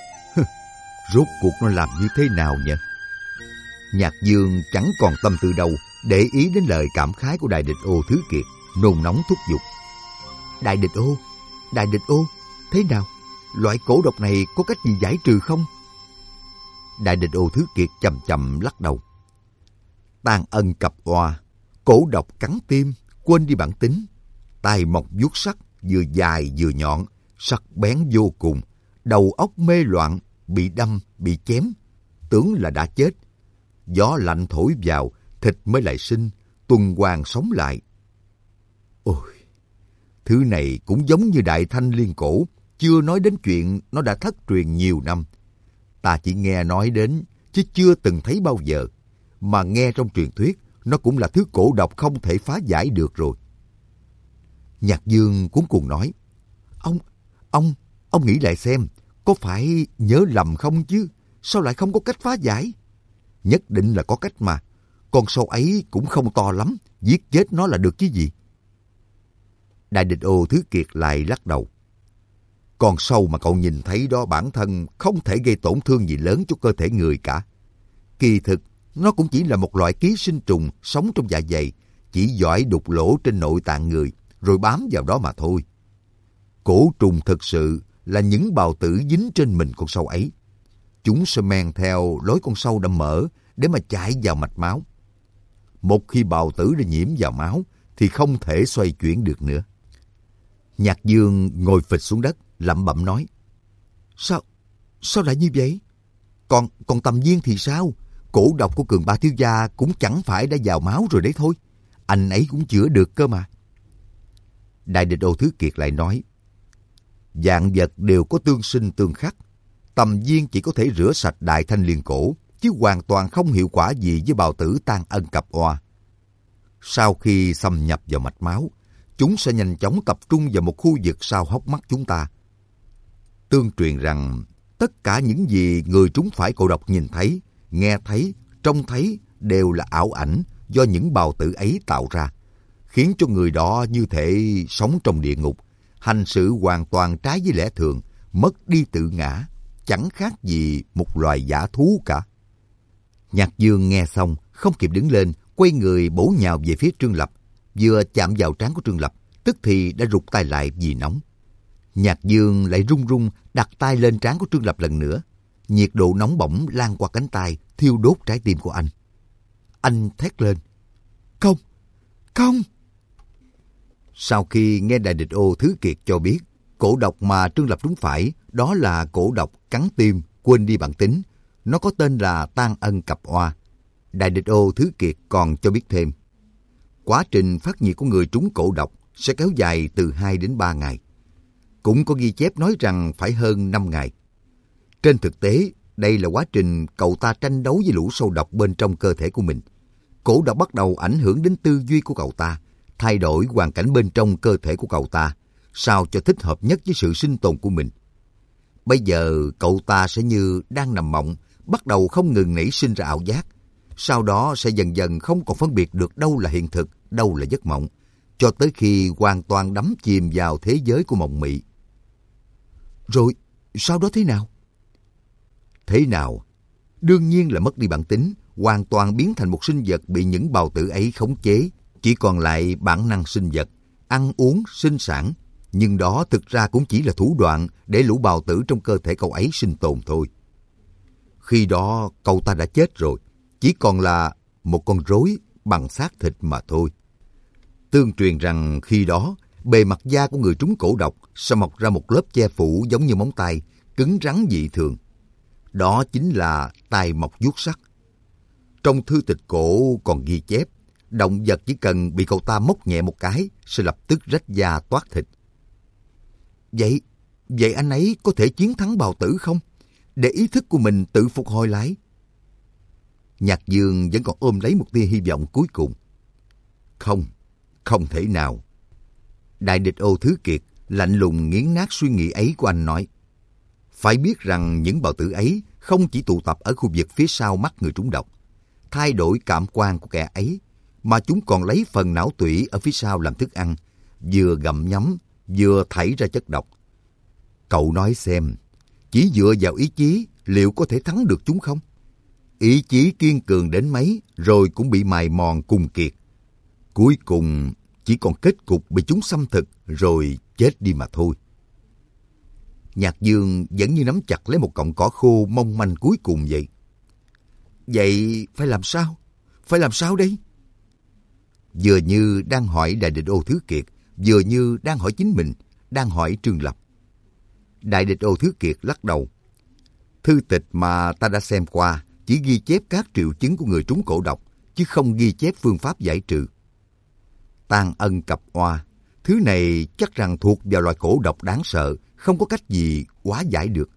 Rốt cuộc nó làm như thế nào nhỉ? Nhạc Dương chẳng còn tâm tư đâu để ý đến lời cảm khái của Đại Địch Ô Thứ Kiệt, nôn nóng thúc giục. Đại địch ô, thế nào? Loại cổ độc này có cách gì giải trừ không? Đại địch ô Thứ Kiệt chậm chậm lắc đầu. Tàn ân cặp oa, cổ độc cắn tim, quên đi bản tính. Tai mọc vuốt sắc, vừa dài vừa nhọn, sắc bén vô cùng. Đầu óc mê loạn, bị đâm, bị chém, tưởng là đã chết. Gió lạnh thổi vào, thịt mới lại sinh, tuần hoàn sống lại. Ôi, thứ này cũng giống như Đại Thanh Liên Cổ, chưa nói đến chuyện nó đã thất truyền nhiều năm. Ta chỉ nghe nói đến, chứ chưa từng thấy bao giờ. Mà nghe trong truyền thuyết, nó cũng là thứ cổ độc không thể phá giải được rồi. Nhạc Dương cuống cuồng nói, Ông nghĩ lại xem, có phải nhớ lầm không chứ? Sao lại không có cách phá giải? Nhất định là có cách mà. Con sâu ấy cũng không to lắm, giết chết nó là được chứ gì. Đại địch ô Thứ Kiệt lại lắc đầu. Con sâu mà cậu nhìn thấy đó bản thân không thể gây tổn thương gì lớn cho cơ thể người cả. Kỳ thực, nó cũng chỉ là một loại ký sinh trùng sống trong dạ dày, chỉ giỏi đục lỗ trên nội tạng người, rồi bám vào đó mà thôi. Cổ trùng thực sự là những bào tử dính trên mình con sâu ấy. Chúng sẽ men theo lối con sâu đã mở để mà chạy vào mạch máu. Một khi bào tử đã nhiễm vào máu thì không thể xoay chuyển được nữa. Nhạc Dương ngồi phịch xuống đất, lẩm bẩm nói. Sao lại như vậy? Còn Tầm Viên thì sao? Cổ độc của Cường Ba thiếu gia cũng chẳng phải đã vào máu rồi đấy thôi. Anh ấy cũng chữa được cơ mà. Đại địch ô Thứ Kiệt lại nói. Vạn vật đều có tương sinh tương khắc. Tầm Viên chỉ có thể rửa sạch Đại Thanh Liên Cổ, chứ hoàn toàn không hiệu quả gì với bào tử Tan Ân Cặp Oa. Sau khi xâm nhập vào mạch máu, chúng sẽ nhanh chóng tập trung vào một khu vực sau hốc mắt chúng ta. Tương truyền rằng, tất cả những gì người trúng phải cổ độc nhìn thấy, nghe thấy, trông thấy đều là ảo ảnh do những bào tử ấy tạo ra, khiến cho người đó như thể sống trong địa ngục, hành sự hoàn toàn trái với lẽ thường, mất đi tự ngã, chẳng khác gì một loài dã thú cả. Nhạc Dương nghe xong, không kịp đứng lên, quay người bổ nhào về phía Trương Lập. Vừa chạm vào trán của Trương Lập, tức thì đã rụt tay lại vì nóng. Nhạc Dương lại run run đặt tay lên trán của Trương Lập lần nữa. Nhiệt độ nóng bỏng lan qua cánh tay, thiêu đốt trái tim của anh. Anh thét lên. Không! Sau khi nghe Đại địch ô Thứ Kiệt cho biết, cổ độc mà Trương Lập trúng phải, đó là cổ độc cắn tim, quên đi bản tính. Nó có tên là Tan Ân Cặp Oa. Đại địch ô Thứ Kiệt còn cho biết thêm. Quá trình phát nhiệt của người trúng cổ độc sẽ kéo dài từ 2 đến 3 ngày. Cũng có ghi chép nói rằng phải hơn 5 ngày. Trên thực tế, đây là quá trình cậu ta tranh đấu với lũ sâu độc bên trong cơ thể của mình. Cổ độc bắt đầu ảnh hưởng đến tư duy của cậu ta, thay đổi hoàn cảnh bên trong cơ thể của cậu ta, sao cho thích hợp nhất với sự sinh tồn của mình. Bây giờ cậu ta sẽ như đang nằm mộng, bắt đầu không ngừng nảy sinh ra ảo giác. Sau đó sẽ dần dần không còn phân biệt được đâu là hiện thực, đâu là giấc mộng, cho tới khi hoàn toàn đắm chìm vào thế giới của mộng mị. Rồi, sau đó thế nào? Thế nào? Đương nhiên là mất đi bản tính, hoàn toàn biến thành một sinh vật bị những bào tử ấy khống chế, chỉ còn lại bản năng sinh vật, ăn uống, sinh sản. Nhưng đó thực ra cũng chỉ là thủ đoạn để lũ bào tử trong cơ thể cậu ấy sinh tồn thôi. Khi đó cậu ta đã chết rồi, chỉ còn là một con rối bằng xác thịt mà thôi. Tương truyền rằng khi đó, bề mặt da của người trúng cổ độc sẽ mọc ra một lớp che phủ giống như móng tay, cứng rắn dị thường. Đó chính là tai mọc vuốt sắc. Trong thư tịch cổ còn ghi chép, động vật chỉ cần bị cậu ta móc nhẹ một cái sẽ lập tức rách da toát thịt. Vậy anh ấy có thể chiến thắng bào tử không? Để ý thức của mình tự phục hồi lại. Nhạc Dương vẫn còn ôm lấy một tia hy vọng cuối cùng. Không thể nào. Đại địch ô Thứ Kiệt lạnh lùng nghiến nát suy nghĩ ấy của anh nói. Phải biết rằng những bào tử ấy không chỉ tụ tập ở khu vực phía sau mắt người trúng độc, thay đổi cảm quan của kẻ ấy, mà chúng còn lấy phần não tủy ở phía sau làm thức ăn, vừa gặm nhấm, vừa thảy ra chất độc. Cậu nói xem, chỉ dựa vào ý chí liệu có thể thắng được chúng không? Ý chí kiên cường đến mấy rồi cũng bị mài mòn cùng kiệt. Cuối cùng chỉ còn kết cục bị chúng xâm thực rồi chết đi mà thôi. Nhạc Dương vẫn như nắm chặt lấy một cọng cỏ khô mong manh cuối cùng vậy. Vậy phải làm sao? Phải làm sao đây? Vừa như đang hỏi Đại Địch Ô Thứ Kiệt, vừa như đang hỏi chính mình, đang hỏi Trương Lập. Đại Địch Ô Thứ Kiệt lắc đầu. Thư tịch mà ta đã xem qua chỉ ghi chép các triệu chứng của người trúng cổ độc, chứ không ghi chép phương pháp giải trừ. Tang ân cập oa, thứ này chắc rằng thuộc vào loại cổ độc đáng sợ, không có cách gì hóa giải được.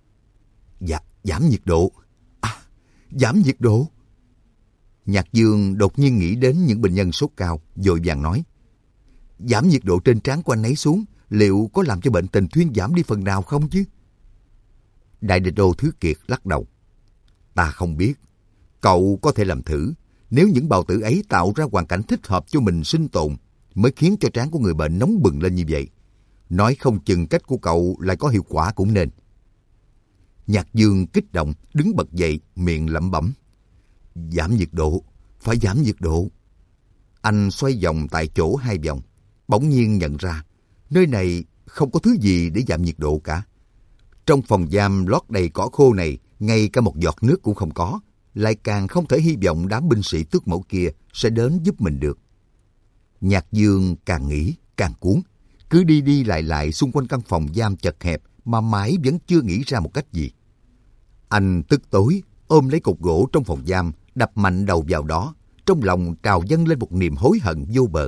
Giảm nhiệt độ. Giảm nhiệt độ. Nhạc Dương đột nhiên nghĩ đến những bệnh nhân sốt cao, vội vàng nói. Giảm nhiệt độ trên trán của anh ấy xuống, liệu có làm cho bệnh tình thuyên giảm đi phần nào không chứ? Đại Địch Ô Thứ Kiệt lắc đầu. Ta không biết. Cậu có thể làm thử. Nếu những bào tử ấy tạo ra hoàn cảnh thích hợp cho mình sinh tồn, mới khiến cho trán của người bệnh nóng bừng lên như vậy. Nói không chừng cách của cậu lại có hiệu quả cũng nên. Nhạc Dương kích động, đứng bật dậy, miệng lẩm bẩm. Giảm nhiệt độ, phải giảm nhiệt độ. Anh xoay vòng tại chỗ 2 vòng, bỗng nhiên nhận ra, nơi này không có thứ gì để giảm nhiệt độ cả. Trong phòng giam lót đầy cỏ khô này, ngay cả một giọt nước cũng không có, lại càng không thể hy vọng đám binh sĩ tước mẫu kia sẽ đến giúp mình được. Nhạc Dương càng nghĩ càng cuốn, cứ đi đi lại xung quanh căn phòng giam chật hẹp mà mãi vẫn chưa nghĩ ra một cách gì. Anh tức tối ôm lấy cột gỗ trong phòng giam, đập mạnh đầu vào đó, trong lòng trào dâng lên một niềm hối hận vô bờ.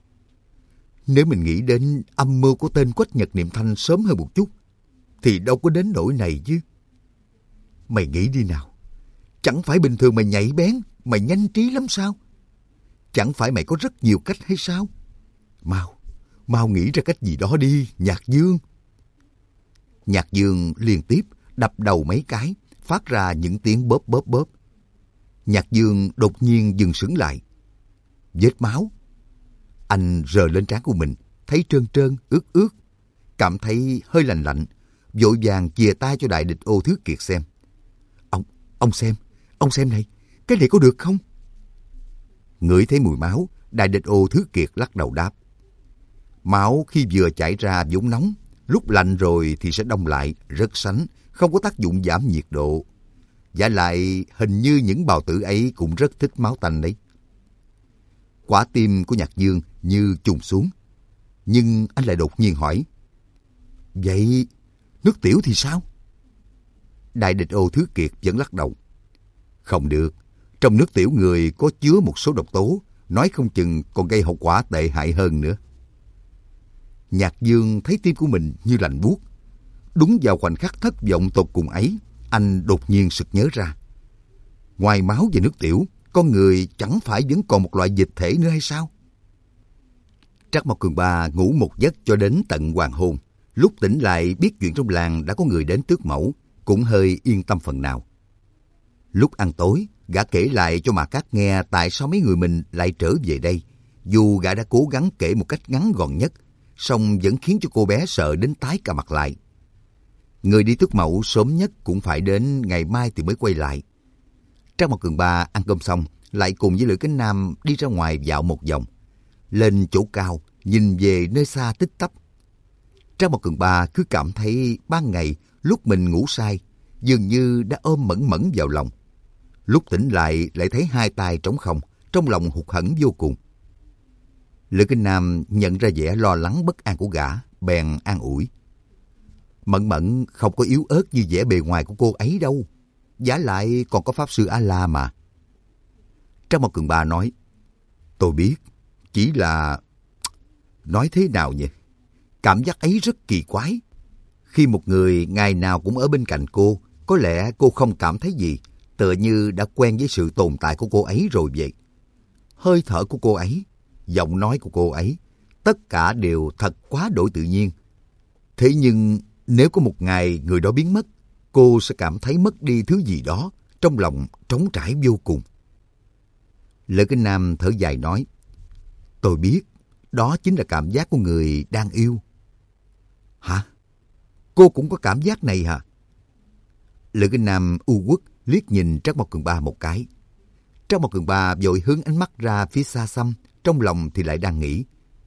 Nếu mình nghĩ đến âm mưu của tên Quách Nhật Niệm Thanh sớm hơn một chút, thì đâu có đến nỗi này chứ. Mày nghĩ đi nào, chẳng phải bình thường mày nhạy bén, mày nhanh trí lắm sao? Chẳng phải mày có rất nhiều cách hay sao? Mau nghĩ ra cách gì đó đi, Nhạc Dương. Nhạc Dương liên tiếp đập đầu mấy cái, phát ra những tiếng bóp bóp bóp. Nhạc Dương đột nhiên dừng sững lại. Vết máu. Anh rờ lên trán của mình, thấy trơn trơn, ướt ướt. Cảm thấy hơi lạnh lạnh, vội vàng chìa tay cho Đại Địch Ô Thứ Kiệt xem. Ông xem này, cái này có được không? Ngửi thấy mùi máu, Đại Địch Ô Thứ Kiệt lắc đầu đáp. Máu khi vừa chảy ra vốn nóng, lúc lạnh rồi thì sẽ đông lại, rất sánh, không có tác dụng giảm nhiệt độ. Vả lại hình như những bào tử ấy cũng rất thích máu tanh đấy. Quả tim của Nhạc Dương như trùng xuống. Nhưng anh lại đột nhiên hỏi. Vậy nước tiểu thì sao? Đại Địch Ô Thứ Kiệt vẫn lắc đầu. Không được, trong nước tiểu người có chứa một số độc tố, nói không chừng còn gây hậu quả tệ hại hơn nữa. Nhạc Dương thấy tim của mình như lạnh buốt. Đúng vào khoảnh khắc thất vọng tột cùng ấy, anh đột nhiên sực nhớ ra. Ngoài máu và nước tiểu, con người chẳng phải vẫn còn một loại dịch thể nữa hay sao? Trắc Mộc Cường Ba ngủ một giấc cho đến tận hoàng hôn. Lúc tỉnh lại biết chuyện trong làng đã có người đến tước mẫu, cũng hơi yên tâm phần nào. Lúc ăn tối, gã kể lại cho Mạc Cát nghe tại sao mấy người mình lại trở về đây. Dù gã đã cố gắng kể một cách ngắn gọn nhất, song vẫn khiến cho cô bé sợ đến tái cả mặt lại. Người đi tước mẫu sớm nhất cũng phải đến ngày mai thì mới quay lại. Trắc Mộc Cường Ba ăn cơm xong, lại cùng với Lữ Cánh Nam đi ra ngoài dạo một vòng. Lên chỗ cao, nhìn về nơi xa tích tắp. Trắc Mộc Cường Ba cứ cảm thấy ban ngày lúc mình ngủ say, dường như đã ôm mẫn mẫn vào lòng. Lúc tỉnh lại thấy hai tay trống không, trong lòng hụt hẫng vô cùng. Lữ Cánh Nam nhận ra vẻ lo lắng bất an của gã, bèn an ủi. Mẫn mẫn không có yếu ớt như vẻ bề ngoài của cô ấy đâu. Vả lại còn có Pháp Sư A-la mà. Trắc Mộc Cường Ba nói. Tôi biết, chỉ là... Nói thế nào nhỉ? Cảm giác ấy rất kỳ quái. Khi một người ngày nào cũng ở bên cạnh cô, có lẽ cô không cảm thấy gì, tựa như đã quen với sự tồn tại của cô ấy rồi vậy. Hơi thở của cô ấy, giọng nói của cô ấy, tất cả đều thật quá đổi tự nhiên. Thế nhưng nếu có một ngày người đó biến mất, cô sẽ cảm thấy mất đi thứ gì đó, trong lòng trống trải vô cùng. Lữ Cánh Nam thở dài nói. Tôi biết, đó chính là cảm giác của người đang yêu. Hả? Cô cũng có cảm giác này hả? Lữ Cánh Nam u uất liếc nhìn Trắc Mộc Cường Ba một cái. Trắc Mộc Cường Ba vội hướng ánh mắt ra phía xa xăm, trong lòng thì lại đang nghĩ.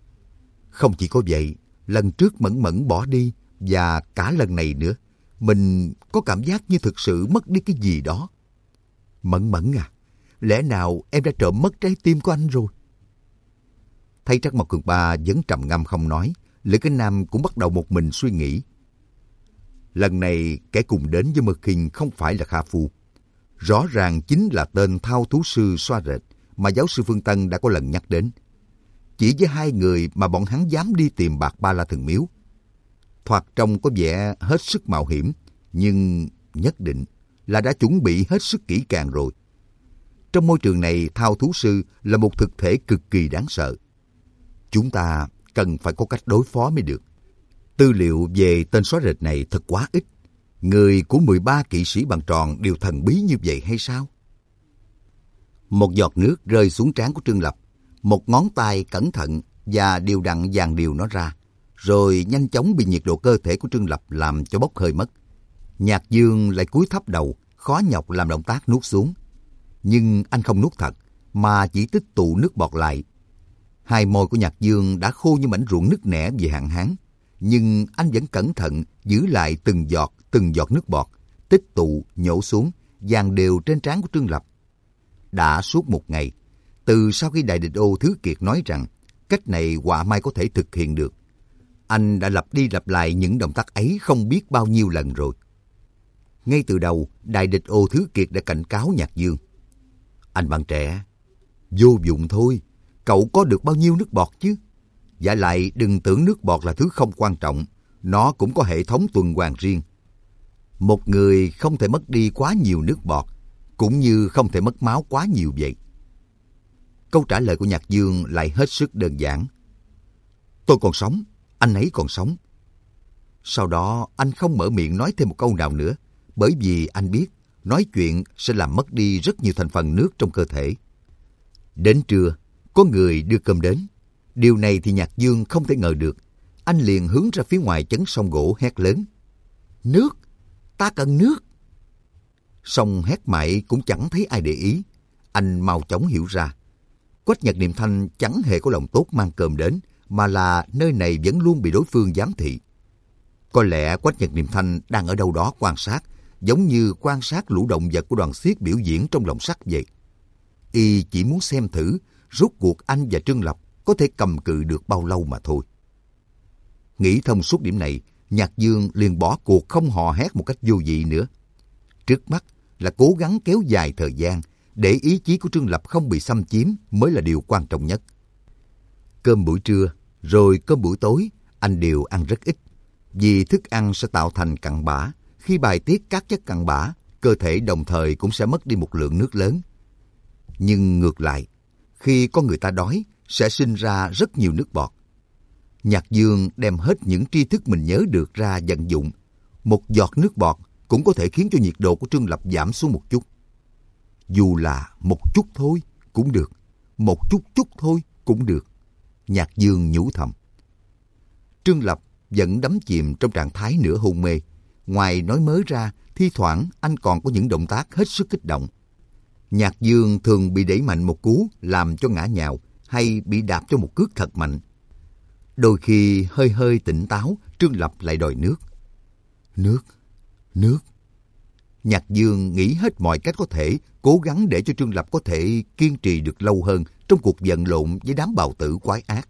Không chỉ có vậy, lần trước Mẫn Mẫn bỏ đi và cả lần này nữa, mình có cảm giác như thực sự mất đi cái gì đó. Mẫn Mẫn à, lẽ nào em đã trộm mất trái tim của anh rồi? Thấy Trắc Mộc Cường Ba vẫn trầm ngâm không nói, Lữ Cái Nam cũng bắt đầu một mình suy nghĩ. Lần này kẻ cùng đến với Mơ Kinh không phải là Kha Phu. Rõ ràng chính là tên thao thú sư Xoa Rệt mà giáo sư Phương Tân đã có lần nhắc đến. Chỉ với hai người mà bọn hắn dám đi tìm Bạc Ba La Thần Miếu. Thoạt trông có vẻ hết sức mạo hiểm, nhưng nhất định là đã chuẩn bị hết sức kỹ càng rồi. Trong môi trường này, thao thú sư là một thực thể cực kỳ đáng sợ. Chúng ta cần phải có cách đối phó mới được. Tư liệu về tên Xoa Rệt này thật quá ít. Người của 13 kỵ sĩ bằng tròn đều thần bí như vậy hay sao? Một giọt nước rơi xuống trán của Trương Lập. Một ngón tay cẩn thận và đều đặn dàn điều nó ra, rồi nhanh chóng bị nhiệt độ cơ thể của Trương Lập làm cho bốc hơi mất. Nhạc Dương lại cúi thấp đầu, khó nhọc làm động tác nuốt xuống. Nhưng anh không nuốt thật, mà chỉ tích tụ nước bọt lại. Hai môi của Nhạc Dương đã khô như mảnh ruộng nứt nẻ vì hạn hán, nhưng anh vẫn cẩn thận giữ lại từng giọt nước bọt, tích tụ nhổ xuống, dàn đều trên trán của Trương Lập. Đã suốt một ngày, từ sau khi Đại Địch Ô Thứ Kiệt nói rằng cách này họa mai có thể thực hiện được, anh đã lặp đi lặp lại những động tác ấy không biết bao nhiêu lần rồi. Ngay từ đầu, Đại Địch Ô Thứ Kiệt đã cảnh cáo Nhạc Dương. Anh bạn trẻ, vô dụng thôi, cậu có được bao nhiêu nước bọt chứ? Và lại đừng tưởng nước bọt là thứ không quan trọng, nó cũng có hệ thống tuần hoàn riêng. Một người không thể mất đi quá nhiều nước bọt, cũng như không thể mất máu quá nhiều vậy. Câu trả lời của Nhạc Dương lại hết sức đơn giản. Tôi còn sống, anh ấy còn sống. Sau đó anh không mở miệng nói thêm một câu nào nữa, bởi vì anh biết nói chuyện sẽ làm mất đi rất nhiều thành phần nước trong cơ thể. Đến trưa, có người đưa cơm đến. Điều này thì Nhạc Dương không thể ngờ được. Anh liền hướng ra phía ngoài chấn sông gỗ hét lớn. Nước! Ta cần nước! Song hét mãi cũng chẳng thấy ai để ý. Anh mau chóng hiểu ra. Quách Nhật Niệm Thanh chẳng hề có lòng tốt mang cơm đến, mà là nơi này vẫn luôn bị đối phương giám thị. Có lẽ Quách Nhật Niệm Thanh đang ở đâu đó quan sát, giống như quan sát lũ động vật của đoàn xiếc biểu diễn trong lồng sắt vậy. Y chỉ muốn xem thử rốt cuộc anh và Trương Lập có thể cầm cự được bao lâu mà thôi. Nghĩ thông suốt điểm này, Nhạc Dương liền bỏ cuộc không hò hét một cách vô vị nữa. Trước mắt là cố gắng kéo dài thời gian để ý chí của Trương Lập không bị xâm chiếm mới là điều quan trọng nhất. Cơm buổi trưa rồi cơm buổi tối anh đều ăn rất ít, vì thức ăn sẽ tạo thành cặn bã. Khi bài tiết các chất cặn bã, cơ thể đồng thời cũng sẽ mất đi một lượng nước lớn. Nhưng ngược lại, khi có người ta đói, sẽ sinh ra rất nhiều nước bọt. Nhạc Dương đem hết những tri thức mình nhớ được ra vận dụng. Một giọt nước bọt cũng có thể khiến cho nhiệt độ của Trương Lập giảm xuống một chút. Dù là một chút thôi cũng được, một chút thôi cũng được. Nhạc Dương nhủ thầm. Trương Lập vẫn đắm chìm trong trạng thái nửa hôn mê. Ngoài nói mớ ra, thi thoảng anh còn có những động tác hết sức kích động. Nhạc Dương thường bị đẩy mạnh một cú làm cho ngã nhào, hay bị đạp cho một cước thật mạnh. Đôi khi hơi hơi tỉnh táo, Trương Lập lại đòi nước. Nước. Nhạc Dương nghĩ hết mọi cách có thể, cố gắng để cho Trương Lập có thể kiên trì được lâu hơn trong cuộc vật lộn với đám bào tử quái ác.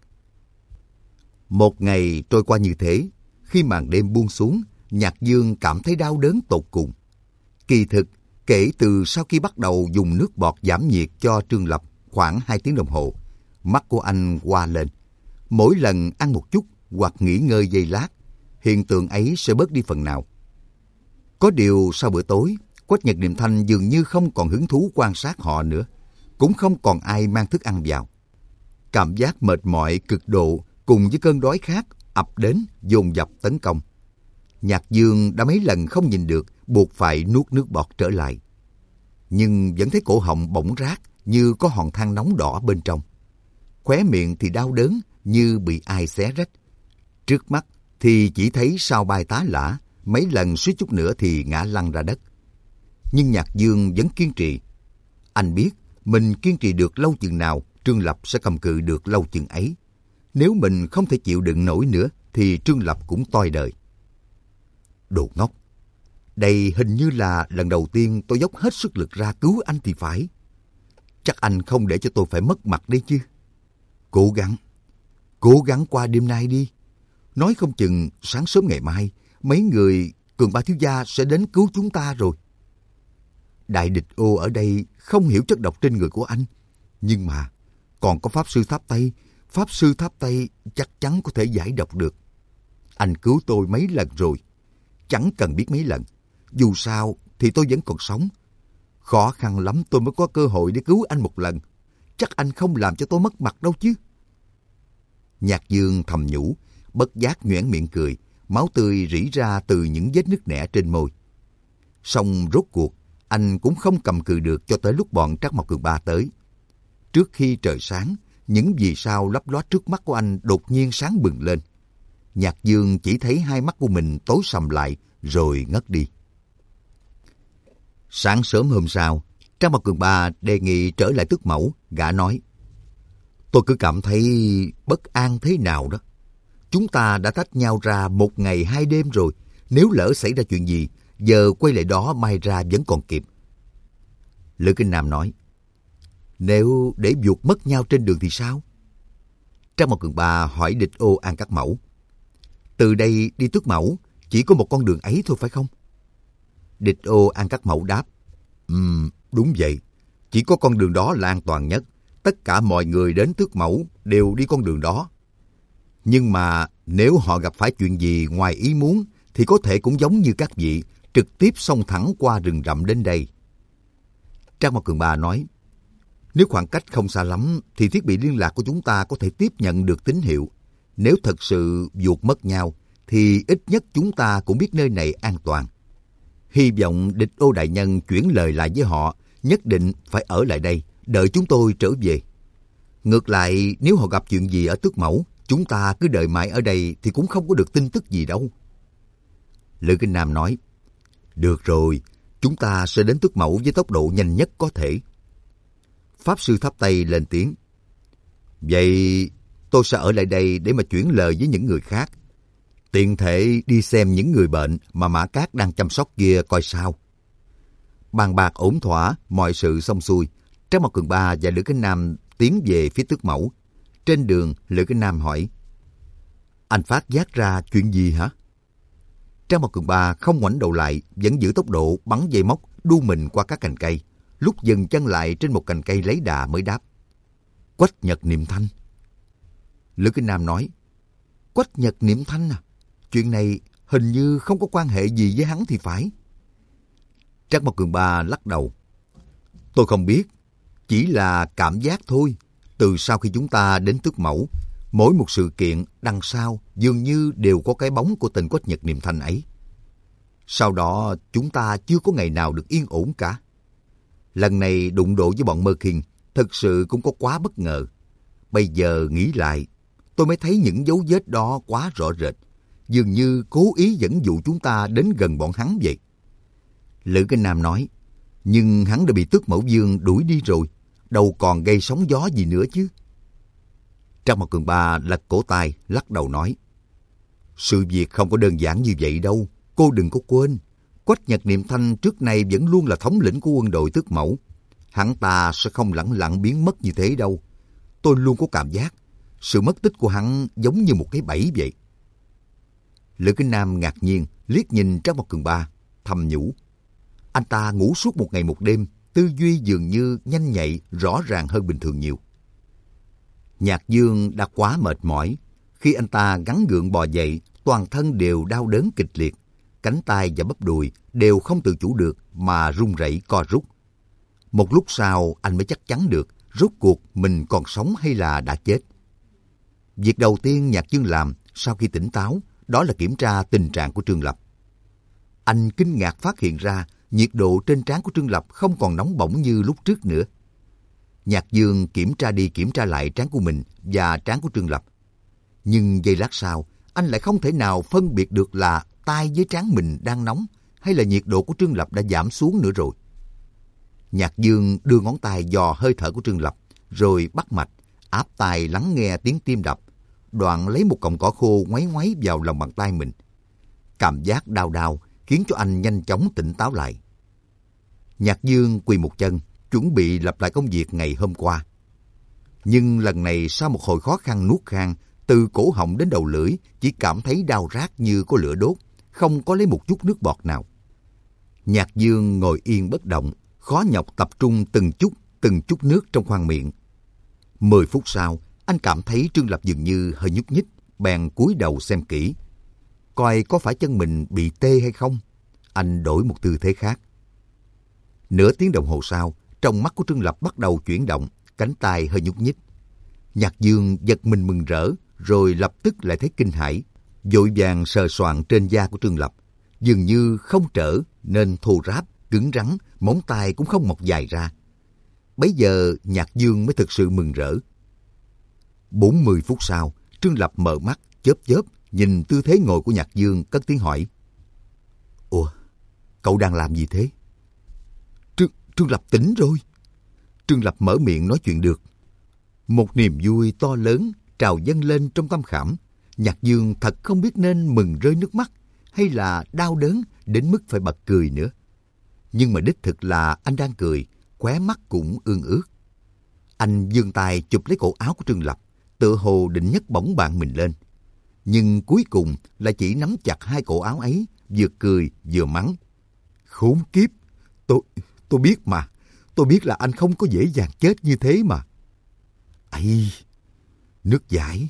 Một ngày trôi qua như thế, khi màn đêm buông xuống, Nhạc Dương cảm thấy đau đớn tột cùng. Kỳ thực, kể từ sau khi bắt đầu dùng nước bọt giảm nhiệt cho Trương Lập khoảng 2 tiếng đồng hồ, mắt của anh hoa lên. Mỗi lần ăn một chút hoặc nghỉ ngơi giây lát, hiện tượng ấy sẽ bớt đi phần nào. Có điều sau bữa tối, Quách Nhật Niệm Thanh dường như không còn hứng thú quan sát họ nữa, cũng không còn ai mang thức ăn vào. Cảm giác mệt mỏi cực độ cùng với cơn đói khát ập đến dồn dập tấn công. Nhạc Dương đã mấy lần không nhìn được, buộc phải nuốt nước bọt trở lại. Nhưng vẫn thấy cổ họng bỗng rát như có hòn than nóng đỏ bên trong. Khóe miệng thì đau đớn như bị ai xé rách. Trước mắt thì chỉ thấy sao bay tá lả, mấy lần suýt chút nữa thì ngã lăn ra đất. Nhưng Nhạc Dương vẫn kiên trì. Anh biết mình kiên trì được lâu chừng nào, Trương Lập sẽ cầm cự được lâu chừng ấy. Nếu mình không thể chịu đựng nổi nữa thì Trương Lập cũng toi đời. Đồ ngốc! Đây hình như là lần đầu tiên tôi dốc hết sức lực ra cứu anh thì phải. Chắc anh không để cho tôi phải mất mặt đấy chứ. Cố gắng qua đêm nay đi. Nói không chừng sáng sớm ngày mai, mấy người Cường Ba thiếu gia sẽ đến cứu chúng ta rồi. Đại địch ô ở đây không hiểu chất độc trên người của anh. Nhưng mà còn có Pháp Sư Tháp Tây. Pháp Sư Tháp Tây chắc chắn có thể giải độc được. Anh cứu tôi mấy lần rồi. Chẳng cần biết mấy lần. Dù sao thì tôi vẫn còn sống. Khó khăn lắm tôi mới có cơ hội để cứu anh một lần. Chắc anh không làm cho tôi mất mặt đâu chứ. Nhạc Dương thầm nhủ, bất giác nhoẻn miệng cười, máu tươi rỉ ra từ những vết nứt nẻ trên môi. Song rốt cuộc, anh cũng không cầm cự được cho tới lúc bọn Trác Mộc Cường Ba tới. Trước khi trời sáng, những vì sao lấp lóa trước mắt của anh đột nhiên sáng bừng lên. Nhạc Dương chỉ thấy hai mắt của mình tối sầm lại rồi ngất đi. Sáng sớm hôm sau, Trác Mộc Cường Ba đề nghị trở lại Tước Mẫu. Gã nói, tôi cứ cảm thấy bất an thế nào đó. Chúng ta đã tách nhau ra 1 ngày 2 đêm rồi. Nếu lỡ xảy ra chuyện gì, giờ quay lại đó may ra vẫn còn kịp. Lữ Kinh Nam nói, nếu để vụt mất nhau trên đường thì sao? Trác Mộc Cường Ba hỏi Địch Ô An Cắt Mẫu, từ đây đi Tước Mẫu chỉ có một con đường ấy thôi phải không? Địch Ô An Cắt Mẫu đáp, đúng vậy. Chỉ có con đường đó là an toàn nhất. Tất cả mọi người đến Tước Mẫu đều đi con đường đó. Nhưng mà nếu họ gặp phải chuyện gì ngoài ý muốn thì có thể cũng giống như các vị, trực tiếp xông thẳng qua rừng rậm đến đây. Trác Mộc Cường Ba nói, nếu khoảng cách không xa lắm thì thiết bị liên lạc của chúng ta có thể tiếp nhận được tín hiệu. Nếu thật sự vụt mất nhau thì ít nhất chúng ta cũng biết nơi này an toàn. Hy vọng Địch Ô đại nhân chuyển lời lại với họ, nhất định phải ở lại đây, đợi chúng tôi trở về. Ngược lại, nếu họ gặp chuyện gì ở Tước Mẫu, chúng ta cứ đợi mãi ở đây thì cũng không có được tin tức gì đâu. Lữ Kinh Nam nói, được rồi, chúng ta sẽ đến Tước Mẫu với tốc độ nhanh nhất có thể. Pháp Sư Tháp Tây lên tiếng, vậy tôi sẽ ở lại đây để mà chuyển lời với những người khác. Tiện thể đi xem những người bệnh mà Mã Cát đang chăm sóc kia coi sao. Bàn bạc ổn thỏa, mọi sự xong xuôi, Trác Mộc Cường Ba và Lữ Kinh Nam tiến về phía Tước Mẫu. Trên đường, Lữ Kinh Nam hỏi, anh phát giác ra chuyện gì hả? Trác Mộc Cường Ba không ngoảnh đầu lại, vẫn giữ tốc độ bắn dây móc, đu mình qua các cành cây. Lúc dừng chân lại trên một cành cây lấy đà mới đáp, Quách Nhật Niệm Thanh. Lữ Kinh Nam nói, Quách Nhật Niệm Thanh à? Chuyện này hình như không có quan hệ gì với hắn thì phải. Trác Mộc Cường Ba lắc đầu, tôi không biết, chỉ là cảm giác thôi. Từ sau khi chúng ta đến Tước Mẫu, mỗi một sự kiện đằng sau dường như đều có cái bóng của tên Quách Nhật Niệm Thanh ấy. Sau đó chúng ta chưa có ngày nào được yên ổn cả. Lần này đụng độ với bọn Mơ Kinh thực sự cũng có quá bất ngờ. Bây giờ nghĩ lại, tôi mới thấy những dấu vết đó quá rõ rệt, dường như cố ý dẫn dụ chúng ta đến gần bọn hắn vậy. Lữ Kinh Nam nói, nhưng hắn đã bị Tước Mẫu Vương đuổi đi rồi, đâu còn gây sóng gió gì nữa chứ. Trác Mộc Cường Ba lật cổ tay, lắc đầu nói, sự việc không có đơn giản như vậy đâu, cô đừng có quên. Quách Nhật Niệm Thanh trước nay vẫn luôn là thống lĩnh của quân đội Tước Mẫu. Hắn ta sẽ không lẳng lặng biến mất như thế đâu. Tôi luôn có cảm giác, sự mất tích của hắn giống như một cái bẫy vậy. Lữ Kinh Nam ngạc nhiên, liếc nhìn Trác Mộc Cường Ba, thầm nhủ. Anh ta ngủ suốt 1 ngày 1 đêm, tư duy dường như nhanh nhạy, rõ ràng hơn bình thường nhiều. Nhạc Dương đã quá mệt mỏi. Khi anh ta gắng gượng bò dậy, toàn thân đều đau đớn kịch liệt. Cánh tay và bắp đùi đều không tự chủ được mà run rẩy co rút. Một lúc sau anh mới chắc chắn được rốt cuộc mình còn sống hay là đã chết. Việc đầu tiên Nhạc Dương làm sau khi tỉnh táo đó là kiểm tra tình trạng của Trương Lập. Anh kinh ngạc phát hiện ra nhiệt độ trên trán của Trương Lập không còn nóng bỏng như lúc trước nữa. Nhạc Dương kiểm tra đi kiểm tra lại trán của mình và trán của Trương Lập. Nhưng giây lát sau, anh lại không thể nào phân biệt được là tay với trán mình đang nóng hay là nhiệt độ của Trương Lập đã giảm xuống nữa rồi. Nhạc Dương đưa ngón tay dò hơi thở của Trương Lập, rồi bắt mạch, áp tai lắng nghe tiếng tim đập. đoạn lấy một cọng cỏ khô ngoáy ngoáy vào lòng bàn tay mình. Cảm giác đau đau khiến cho anh nhanh chóng tỉnh táo lại. Nhạc Dương quỳ một chân, chuẩn bị lặp lại công việc ngày hôm qua. Nhưng lần này sau một hồi khó khăn nuốt khan, từ cổ họng đến đầu lưỡi chỉ cảm thấy đau rát như có lửa đốt, không có lấy một chút nước bọt nào. Nhạc Dương ngồi yên bất động, khó nhọc tập trung từng chút nước trong khoang miệng. 10 phút sau, anh cảm thấy Trương Lập dường như hơi nhúc nhích, bèn cúi đầu xem kỹ. Coi có phải chân mình bị tê hay không? Anh đổi một tư thế khác. Nửa tiếng đồng hồ sau, trong mắt của Trương Lập bắt đầu chuyển động, cánh tay hơi nhúc nhích. Nhạc Dương giật mình mừng rỡ, rồi lập tức lại thấy kinh hãi, vội vàng sờ soạng trên da của Trương Lập. Dường như không trở nên thô ráp, cứng rắn, móng tay cũng không mọc dài ra. Bấy giờ Nhạc Dương mới thực sự mừng rỡ. 40 phút sau, Trương Lập mở mắt, chớp nhìn tư thế ngồi của Nhạc Dương, cất tiếng hỏi. Ủa, cậu đang làm gì thế? Trương Lập tỉnh rồi. Trương Lập mở miệng nói chuyện được. Một niềm vui to lớn trào dâng lên trong tâm khảm. Nhạc Dương thật không biết nên mừng rơi nước mắt hay là đau đớn đến mức phải bật cười nữa. Nhưng mà đích thực là anh đang cười, khóe mắt cũng ương ướt. Anh giương tay chụp lấy cổ áo của Trương Lập, tựa hồ định nhấc bổng bạn mình lên. Nhưng cuối cùng là chỉ nắm chặt hai cổ áo ấy, vừa cười vừa mắng. Khốn kiếp! Tôi biết mà. Tôi biết là anh không có dễ dàng chết như thế mà. Ây! Nước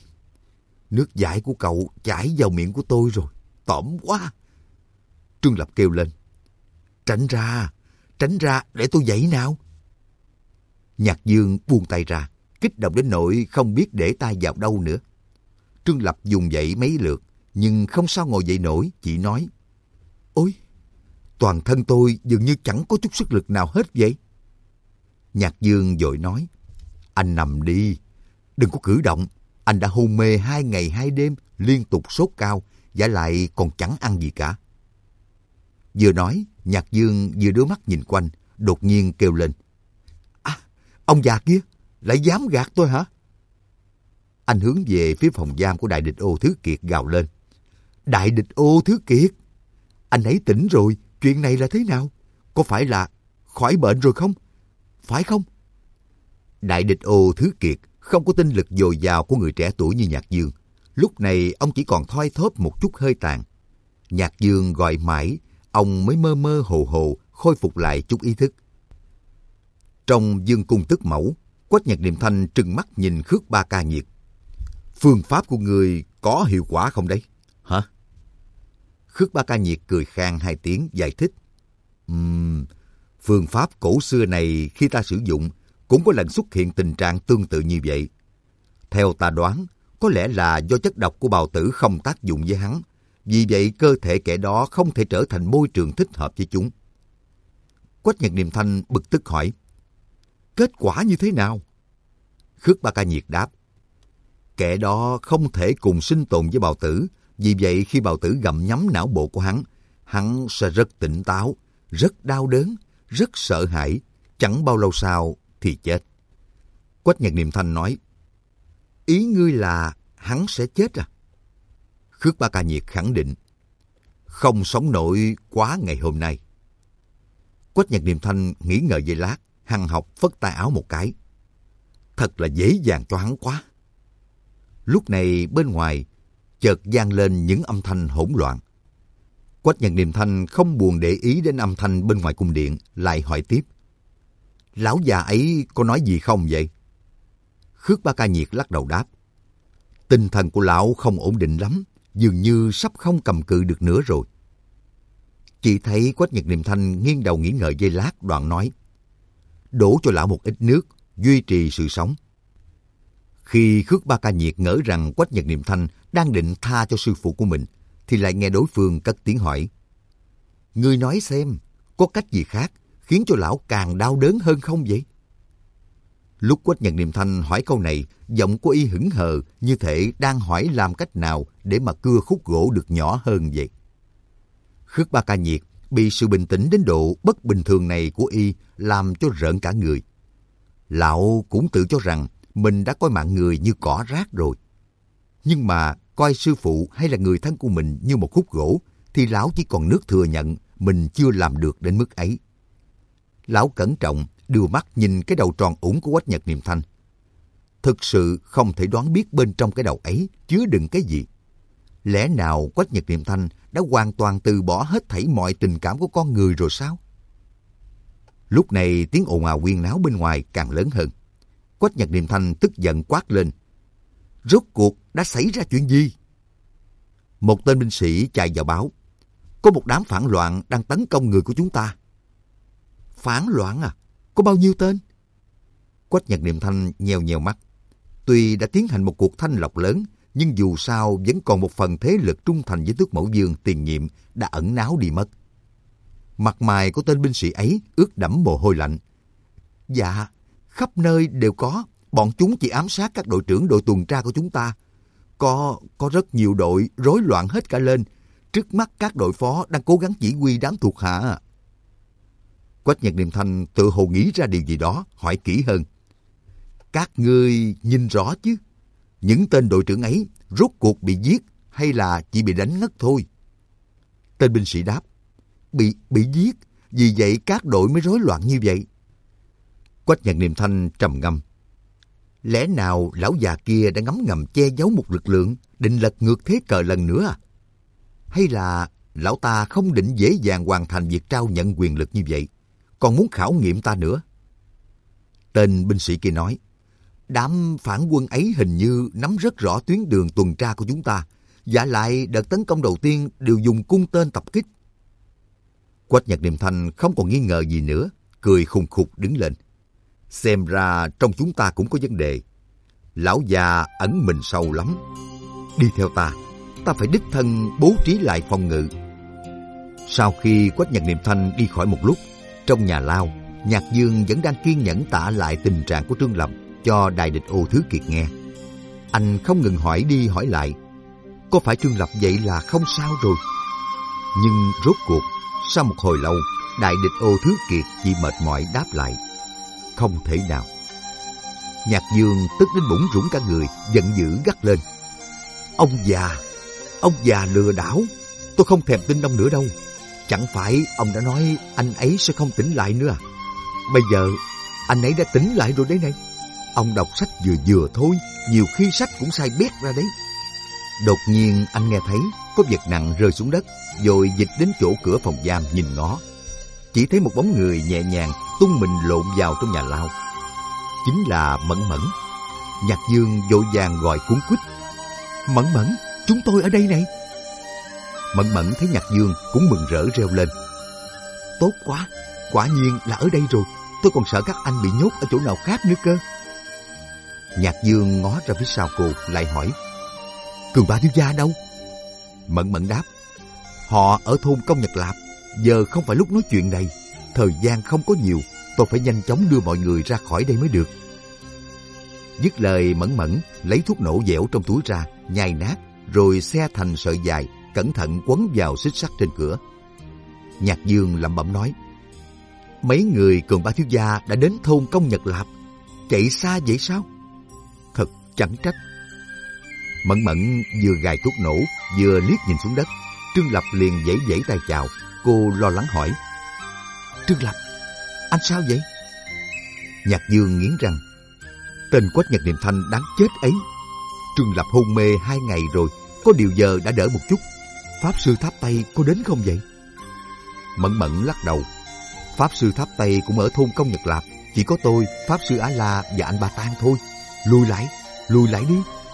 giải của cậu chảy vào miệng của tôi rồi. Tởm quá! Trương Lập kêu lên. Tránh ra để tôi dậy nào. Nhạc Dương buông tay ra, kích động đến nỗi không biết để tay vào đâu nữa. Trương Lập dùng dậy mấy lượt, nhưng không sao ngồi dậy nổi, chỉ nói. Ôi! Toàn thân tôi dường như chẳng có chút sức lực nào hết vậy. Nhạc Dương vội nói. Anh nằm đi, đừng có cử động. Anh đã hôn mê 2 ngày 2 đêm, liên tục sốt cao, vả lại còn chẳng ăn gì cả. Vừa nói, Nhạc Dương vừa đưa mắt nhìn quanh, đột nhiên kêu lên. À, ông già kia, lại dám gạt tôi hả? Anh hướng về phía phòng giam của Đại Địch Ô Thứ Kiệt gào lên. Đại Địch Ô Thứ Kiệt, anh ấy tỉnh rồi, chuyện này là thế nào? Có phải là khỏi bệnh rồi không? Phải không? Đại Địch Ô Thứ Kiệt không có tinh lực dồi dào của người trẻ tuổi như Nhạc Dương. Lúc này ông chỉ còn thoi thóp một chút hơi tàn. Nhạc Dương gọi mãi, ông mới mơ mơ hồ hồ khôi phục lại chút ý thức. Trong Dương Cung Tức Mẫu, Quách Nhật Niệm Thanh trừng mắt nhìn Khước Ba Ca Nhiệt. Phương pháp của người có hiệu quả không đấy? Hả? Khước Ba Ca Nhiệt cười khan 2 tiếng giải thích. Phương pháp cổ xưa này khi ta sử dụng cũng có lần xuất hiện tình trạng tương tự như vậy. Theo ta đoán, có lẽ là do chất độc của bào tử không tác dụng với hắn. Vì vậy cơ thể kẻ đó không thể trở thành môi trường thích hợp với chúng. Quách Nhật Niệm Thanh bực tức hỏi. Kết quả như thế nào? Khước Ba Ca Nhiệt đáp. Kẻ đó không thể cùng sinh tồn với bào tử. Vì vậy khi bào tử gặm nhấm não bộ của hắn sẽ rất tỉnh táo, rất đau đớn, rất sợ hãi. Chẳng bao lâu sau thì chết. Quách Nhật Niệm Thanh nói. Ý ngươi là hắn sẽ chết à? Khước Ba Ca Nhiệt khẳng định. Không sống nổi quá ngày hôm nay. Quách Nhật Niệm Thanh nghĩ ngợi giây lát, hằn học phất tay áo một cái. Thật là dễ dàng cho hắn quá. Lúc này bên ngoài chợt vang lên những âm thanh hỗn loạn. Quách Nhật Niệm Thanh không buồn để ý đến âm thanh bên ngoài cung điện, lại hỏi tiếp. Lão già ấy có nói gì không vậy? Khước Ba Ca Nhiệt lắc đầu đáp. Tinh thần của lão không ổn định lắm, dường như sắp không cầm cự được nữa rồi. Chỉ thấy Quách Nhật Niệm Thanh nghiêng đầu nghĩ ngợi giây lát, đoạn nói. Đổ cho lão một ít nước, duy trì sự sống. Khi Khước Ba Ca Nhiệt ngỡ rằng Quách Nhật Niệm Thanh đang định tha cho sư phụ của mình, thì lại nghe đối phương cất tiếng hỏi. Ngươi nói xem, có cách gì khác khiến cho lão càng đau đớn hơn không vậy? Lúc Quách Nhật Niệm Thanh hỏi câu này, giọng của y hững hờ như thể đang hỏi làm cách nào để mà cưa khúc gỗ được nhỏ hơn vậy. Khước Ba Ca Nhiệt bị sự bình tĩnh đến độ bất bình thường này của y làm cho rợn cả người. Lão cũng tự cho rằng mình đã coi mạng người như cỏ rác rồi. Nhưng mà coi sư phụ hay là người thân của mình như một khúc gỗ, thì lão chỉ còn nước thừa nhận mình chưa làm được đến mức ấy. Lão cẩn trọng đưa mắt nhìn cái đầu tròn ủng của Quách Nhật Niệm Thanh. Thực sự không thể đoán biết bên trong cái đầu ấy chứa đựng cái gì. Lẽ nào Quách Nhật Niệm Thanh đã hoàn toàn từ bỏ hết thảy mọi tình cảm của con người rồi sao? Lúc này tiếng ồn ào huyên náo bên ngoài càng lớn hơn. Quách Nhật Niệm Thanh tức giận quát lên. Rốt cuộc đã xảy ra chuyện gì? Một tên binh sĩ chạy vào báo. Có một đám phản loạn đang tấn công người của chúng ta. Phản loạn à? Có bao nhiêu tên? Quách Nhật Niệm Thanh nheo nheo mắt. Tuy đã tiến hành một cuộc thanh lọc lớn, nhưng dù sao vẫn còn một phần thế lực trung thành với Tước Mẫu Vương tiền nhiệm đã ẩn náu đi mất. Mặt mày của tên binh sĩ ấy ướt đẫm mồ hôi lạnh. Dạ, khắp nơi đều có. Bọn chúng chỉ ám sát các đội trưởng đội tuần tra của chúng ta. Có rất nhiều đội rối loạn hết cả lên. Trước mắt các đội phó đang cố gắng chỉ huy đám thuộc hạ. Quách Nhật Niệm Thanh tự hồ nghĩ ra điều gì đó, hỏi kỹ hơn. Các ngươi nhìn rõ chứ? Những tên đội trưởng ấy rốt cuộc bị giết hay là chỉ bị đánh ngất thôi? Tên binh sĩ đáp. Bị giết, vì vậy các đội mới rối loạn như vậy. Quách Nhật Niệm Thanh trầm ngâm. Lẽ nào lão già kia đã ngấm ngầm che giấu một lực lượng, định lật ngược thế cờ lần nữa à? Hay là lão ta không định dễ dàng hoàn thành việc trao nhận quyền lực như vậy, còn muốn khảo nghiệm ta nữa? Tên binh sĩ kia nói. Đám phản quân ấy hình như nắm rất rõ tuyến đường tuần tra của chúng ta, vả lại đợt tấn công đầu tiên đều dùng cung tên tập kích. Quách Nhật Niệm Thanh không còn nghi ngờ gì nữa, cười khùng khục đứng lên. Xem ra trong chúng ta cũng có vấn đề. Lão già ẩn mình sâu lắm. Đi theo ta phải đích thân bố trí lại phòng ngự. Sau khi Quách Nhật Niệm Thanh đi khỏi một lúc, trong nhà lao, Nhạc Dương vẫn đang kiên nhẫn tả lại tình trạng của Trương Lập cho Đại Địch Ô Thứ Kiệt nghe. Anh không ngừng hỏi đi hỏi lại. Có phải Trương Lập vậy là không sao rồi? Nhưng rốt cuộc, sau một hồi lâu, Đại Địch Ô Thứ Kiệt chỉ mệt mỏi đáp lại. Không thể nào. Nhạc Dương tức đến bủn rủn cả người, giận dữ gắt lên. Ông già lừa đảo. Tôi không thèm tin ông nữa đâu. Chẳng phải ông đã nói anh ấy sẽ không tỉnh lại nữa à? Bây giờ anh ấy đã tỉnh lại rồi đấy này. Ông đọc sách vừa thôi, nhiều khi sách cũng sai bét ra đấy. Đột nhiên anh nghe thấy có vật nặng rơi xuống đất, rồi dịch đến chỗ cửa phòng giam nhìn ngó. Chỉ thấy một bóng người nhẹ nhàng tung mình lộn vào trong nhà lao. Chính là Mẫn Mẫn. Nhạc Dương vội vàng gọi cuống quýt. Mẫn Mẫn, chúng tôi ở đây này. Mẫn Mẫn thấy Nhạc Dương cũng mừng rỡ reo lên. Tốt quá, quả nhiên là ở đây rồi. Tôi còn sợ các anh bị nhốt ở chỗ nào khác nữa cơ. Nhạc Dương ngó ra phía sau cô, lại hỏi. Cường Ba thiếu gia đâu? Mẫn Mẫn đáp. Họ ở thôn Công Nhật Lạp. Giờ không phải lúc nói chuyện này. Thời gian không có nhiều. Tôi phải nhanh chóng đưa mọi người ra khỏi đây mới được. Dứt lời, Mẫn Mẫn lấy thuốc nổ dẻo trong túi ra, nhai nát, rồi xe thành sợi dài, cẩn thận quấn vào xích sắt trên cửa. Nhạc Dương lẩm bẩm nói. Mấy người Cường Ba thiếu gia đã đến thôn Công Nhật Lạp. Chạy xa vậy sao? Thật chẳng trách. Mẫn Mẫn vừa gài thuốc nổ, vừa liếc nhìn xuống đất. Trương Lập liền vẫy vẫy tay chào. Cô lo lắng hỏi. Trương Lập, anh sao vậy? Nhạc Dương nghiến răng. Tên Quách Nhật Niệm Thanh đáng chết ấy. Trương Lập hôn mê 2 ngày rồi, có điều giờ đã đỡ một chút. Pháp sư Tháp Tây có đến không vậy? Mẫn Mẫn lắc đầu. Pháp sư Tháp Tây cũng ở thôn Công Nhật Lạp. Chỉ có tôi, Pháp sư Á La và anh Ba Tang thôi. Lùi lại đi.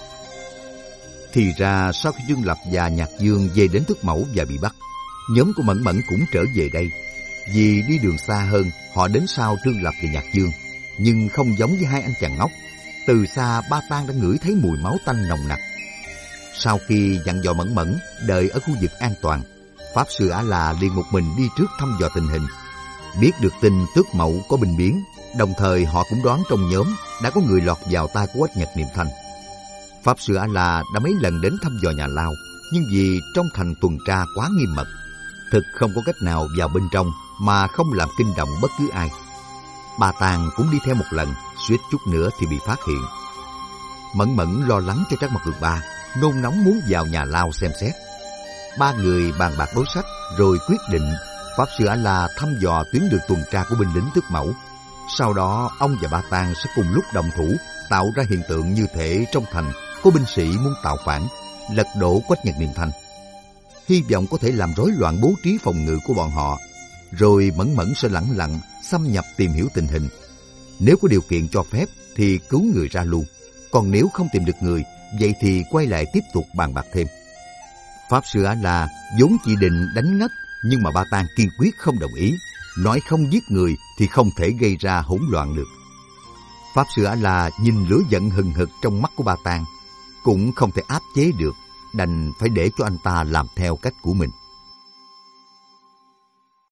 Thì ra sau khi Trương Lập và Nhạc Dương về đến Tước Mẫu và bị bắt, nhóm của Mẫn Mẫn cũng trở về đây. Vì đi đường xa hơn, họ đến sau Trương Lập và Nhạc Dương. Nhưng không giống với hai anh chàng ngốc. Từ xa Ba Tang đã ngửi thấy mùi máu tanh nồng nặc. Sau khi dặn dò Mẫn Mẫn đợi ở khu vực an toàn, Pháp sư Á La liền một mình đi trước thăm dò tình hình. Biết được tin Tước Mẫu có binh biến, đồng thời họ cũng đoán trong nhóm đã có người lọt vào tay của Quách Nhật Niệm Thanh. Pháp sư A La đã mấy lần đến thăm dò nhà lao, nhưng vì trong thành tuần tra quá nghiêm mật, thực không có cách nào vào bên trong mà không làm kinh động bất cứ ai. Ba Tang cũng đi theo một lần, suýt chút nữa thì bị phát hiện. Mẫn Mẫn lo lắng cho Trác Mộc Cường Ba, nôn nóng muốn vào nhà lao xem xét. Ba người bàn bạc đối sách rồi quyết định Pháp Sư A-la thăm dò tuyến đường tuần tra của binh lính tước mẫu. Sau đó ông và Ba Tang sẽ cùng lúc đồng thủ tạo ra hiện tượng như thể trong thành có binh sĩ muốn tạo phản, lật đổ Quách Nhật Niệm Thanh. Hy vọng có thể làm rối loạn bố trí phòng ngự của bọn họ, rồi Mẫn Mẫn sẽ lẳng lặng xâm nhập tìm hiểu tình hình. Nếu có điều kiện cho phép thì cứu người ra luôn, còn nếu không tìm được người, vậy thì quay lại tiếp tục bàn bạc thêm. Pháp Sư A-la vốn chỉ định đánh ngất, nhưng mà Ba Tang kiên quyết không đồng ý, nói không giết người thì không thể gây ra hỗn loạn được. Pháp Sư A-la nhìn lửa giận hừng hực trong mắt của Ba Tang, cũng không thể áp chế được, đành phải để cho anh ta làm theo cách của mình.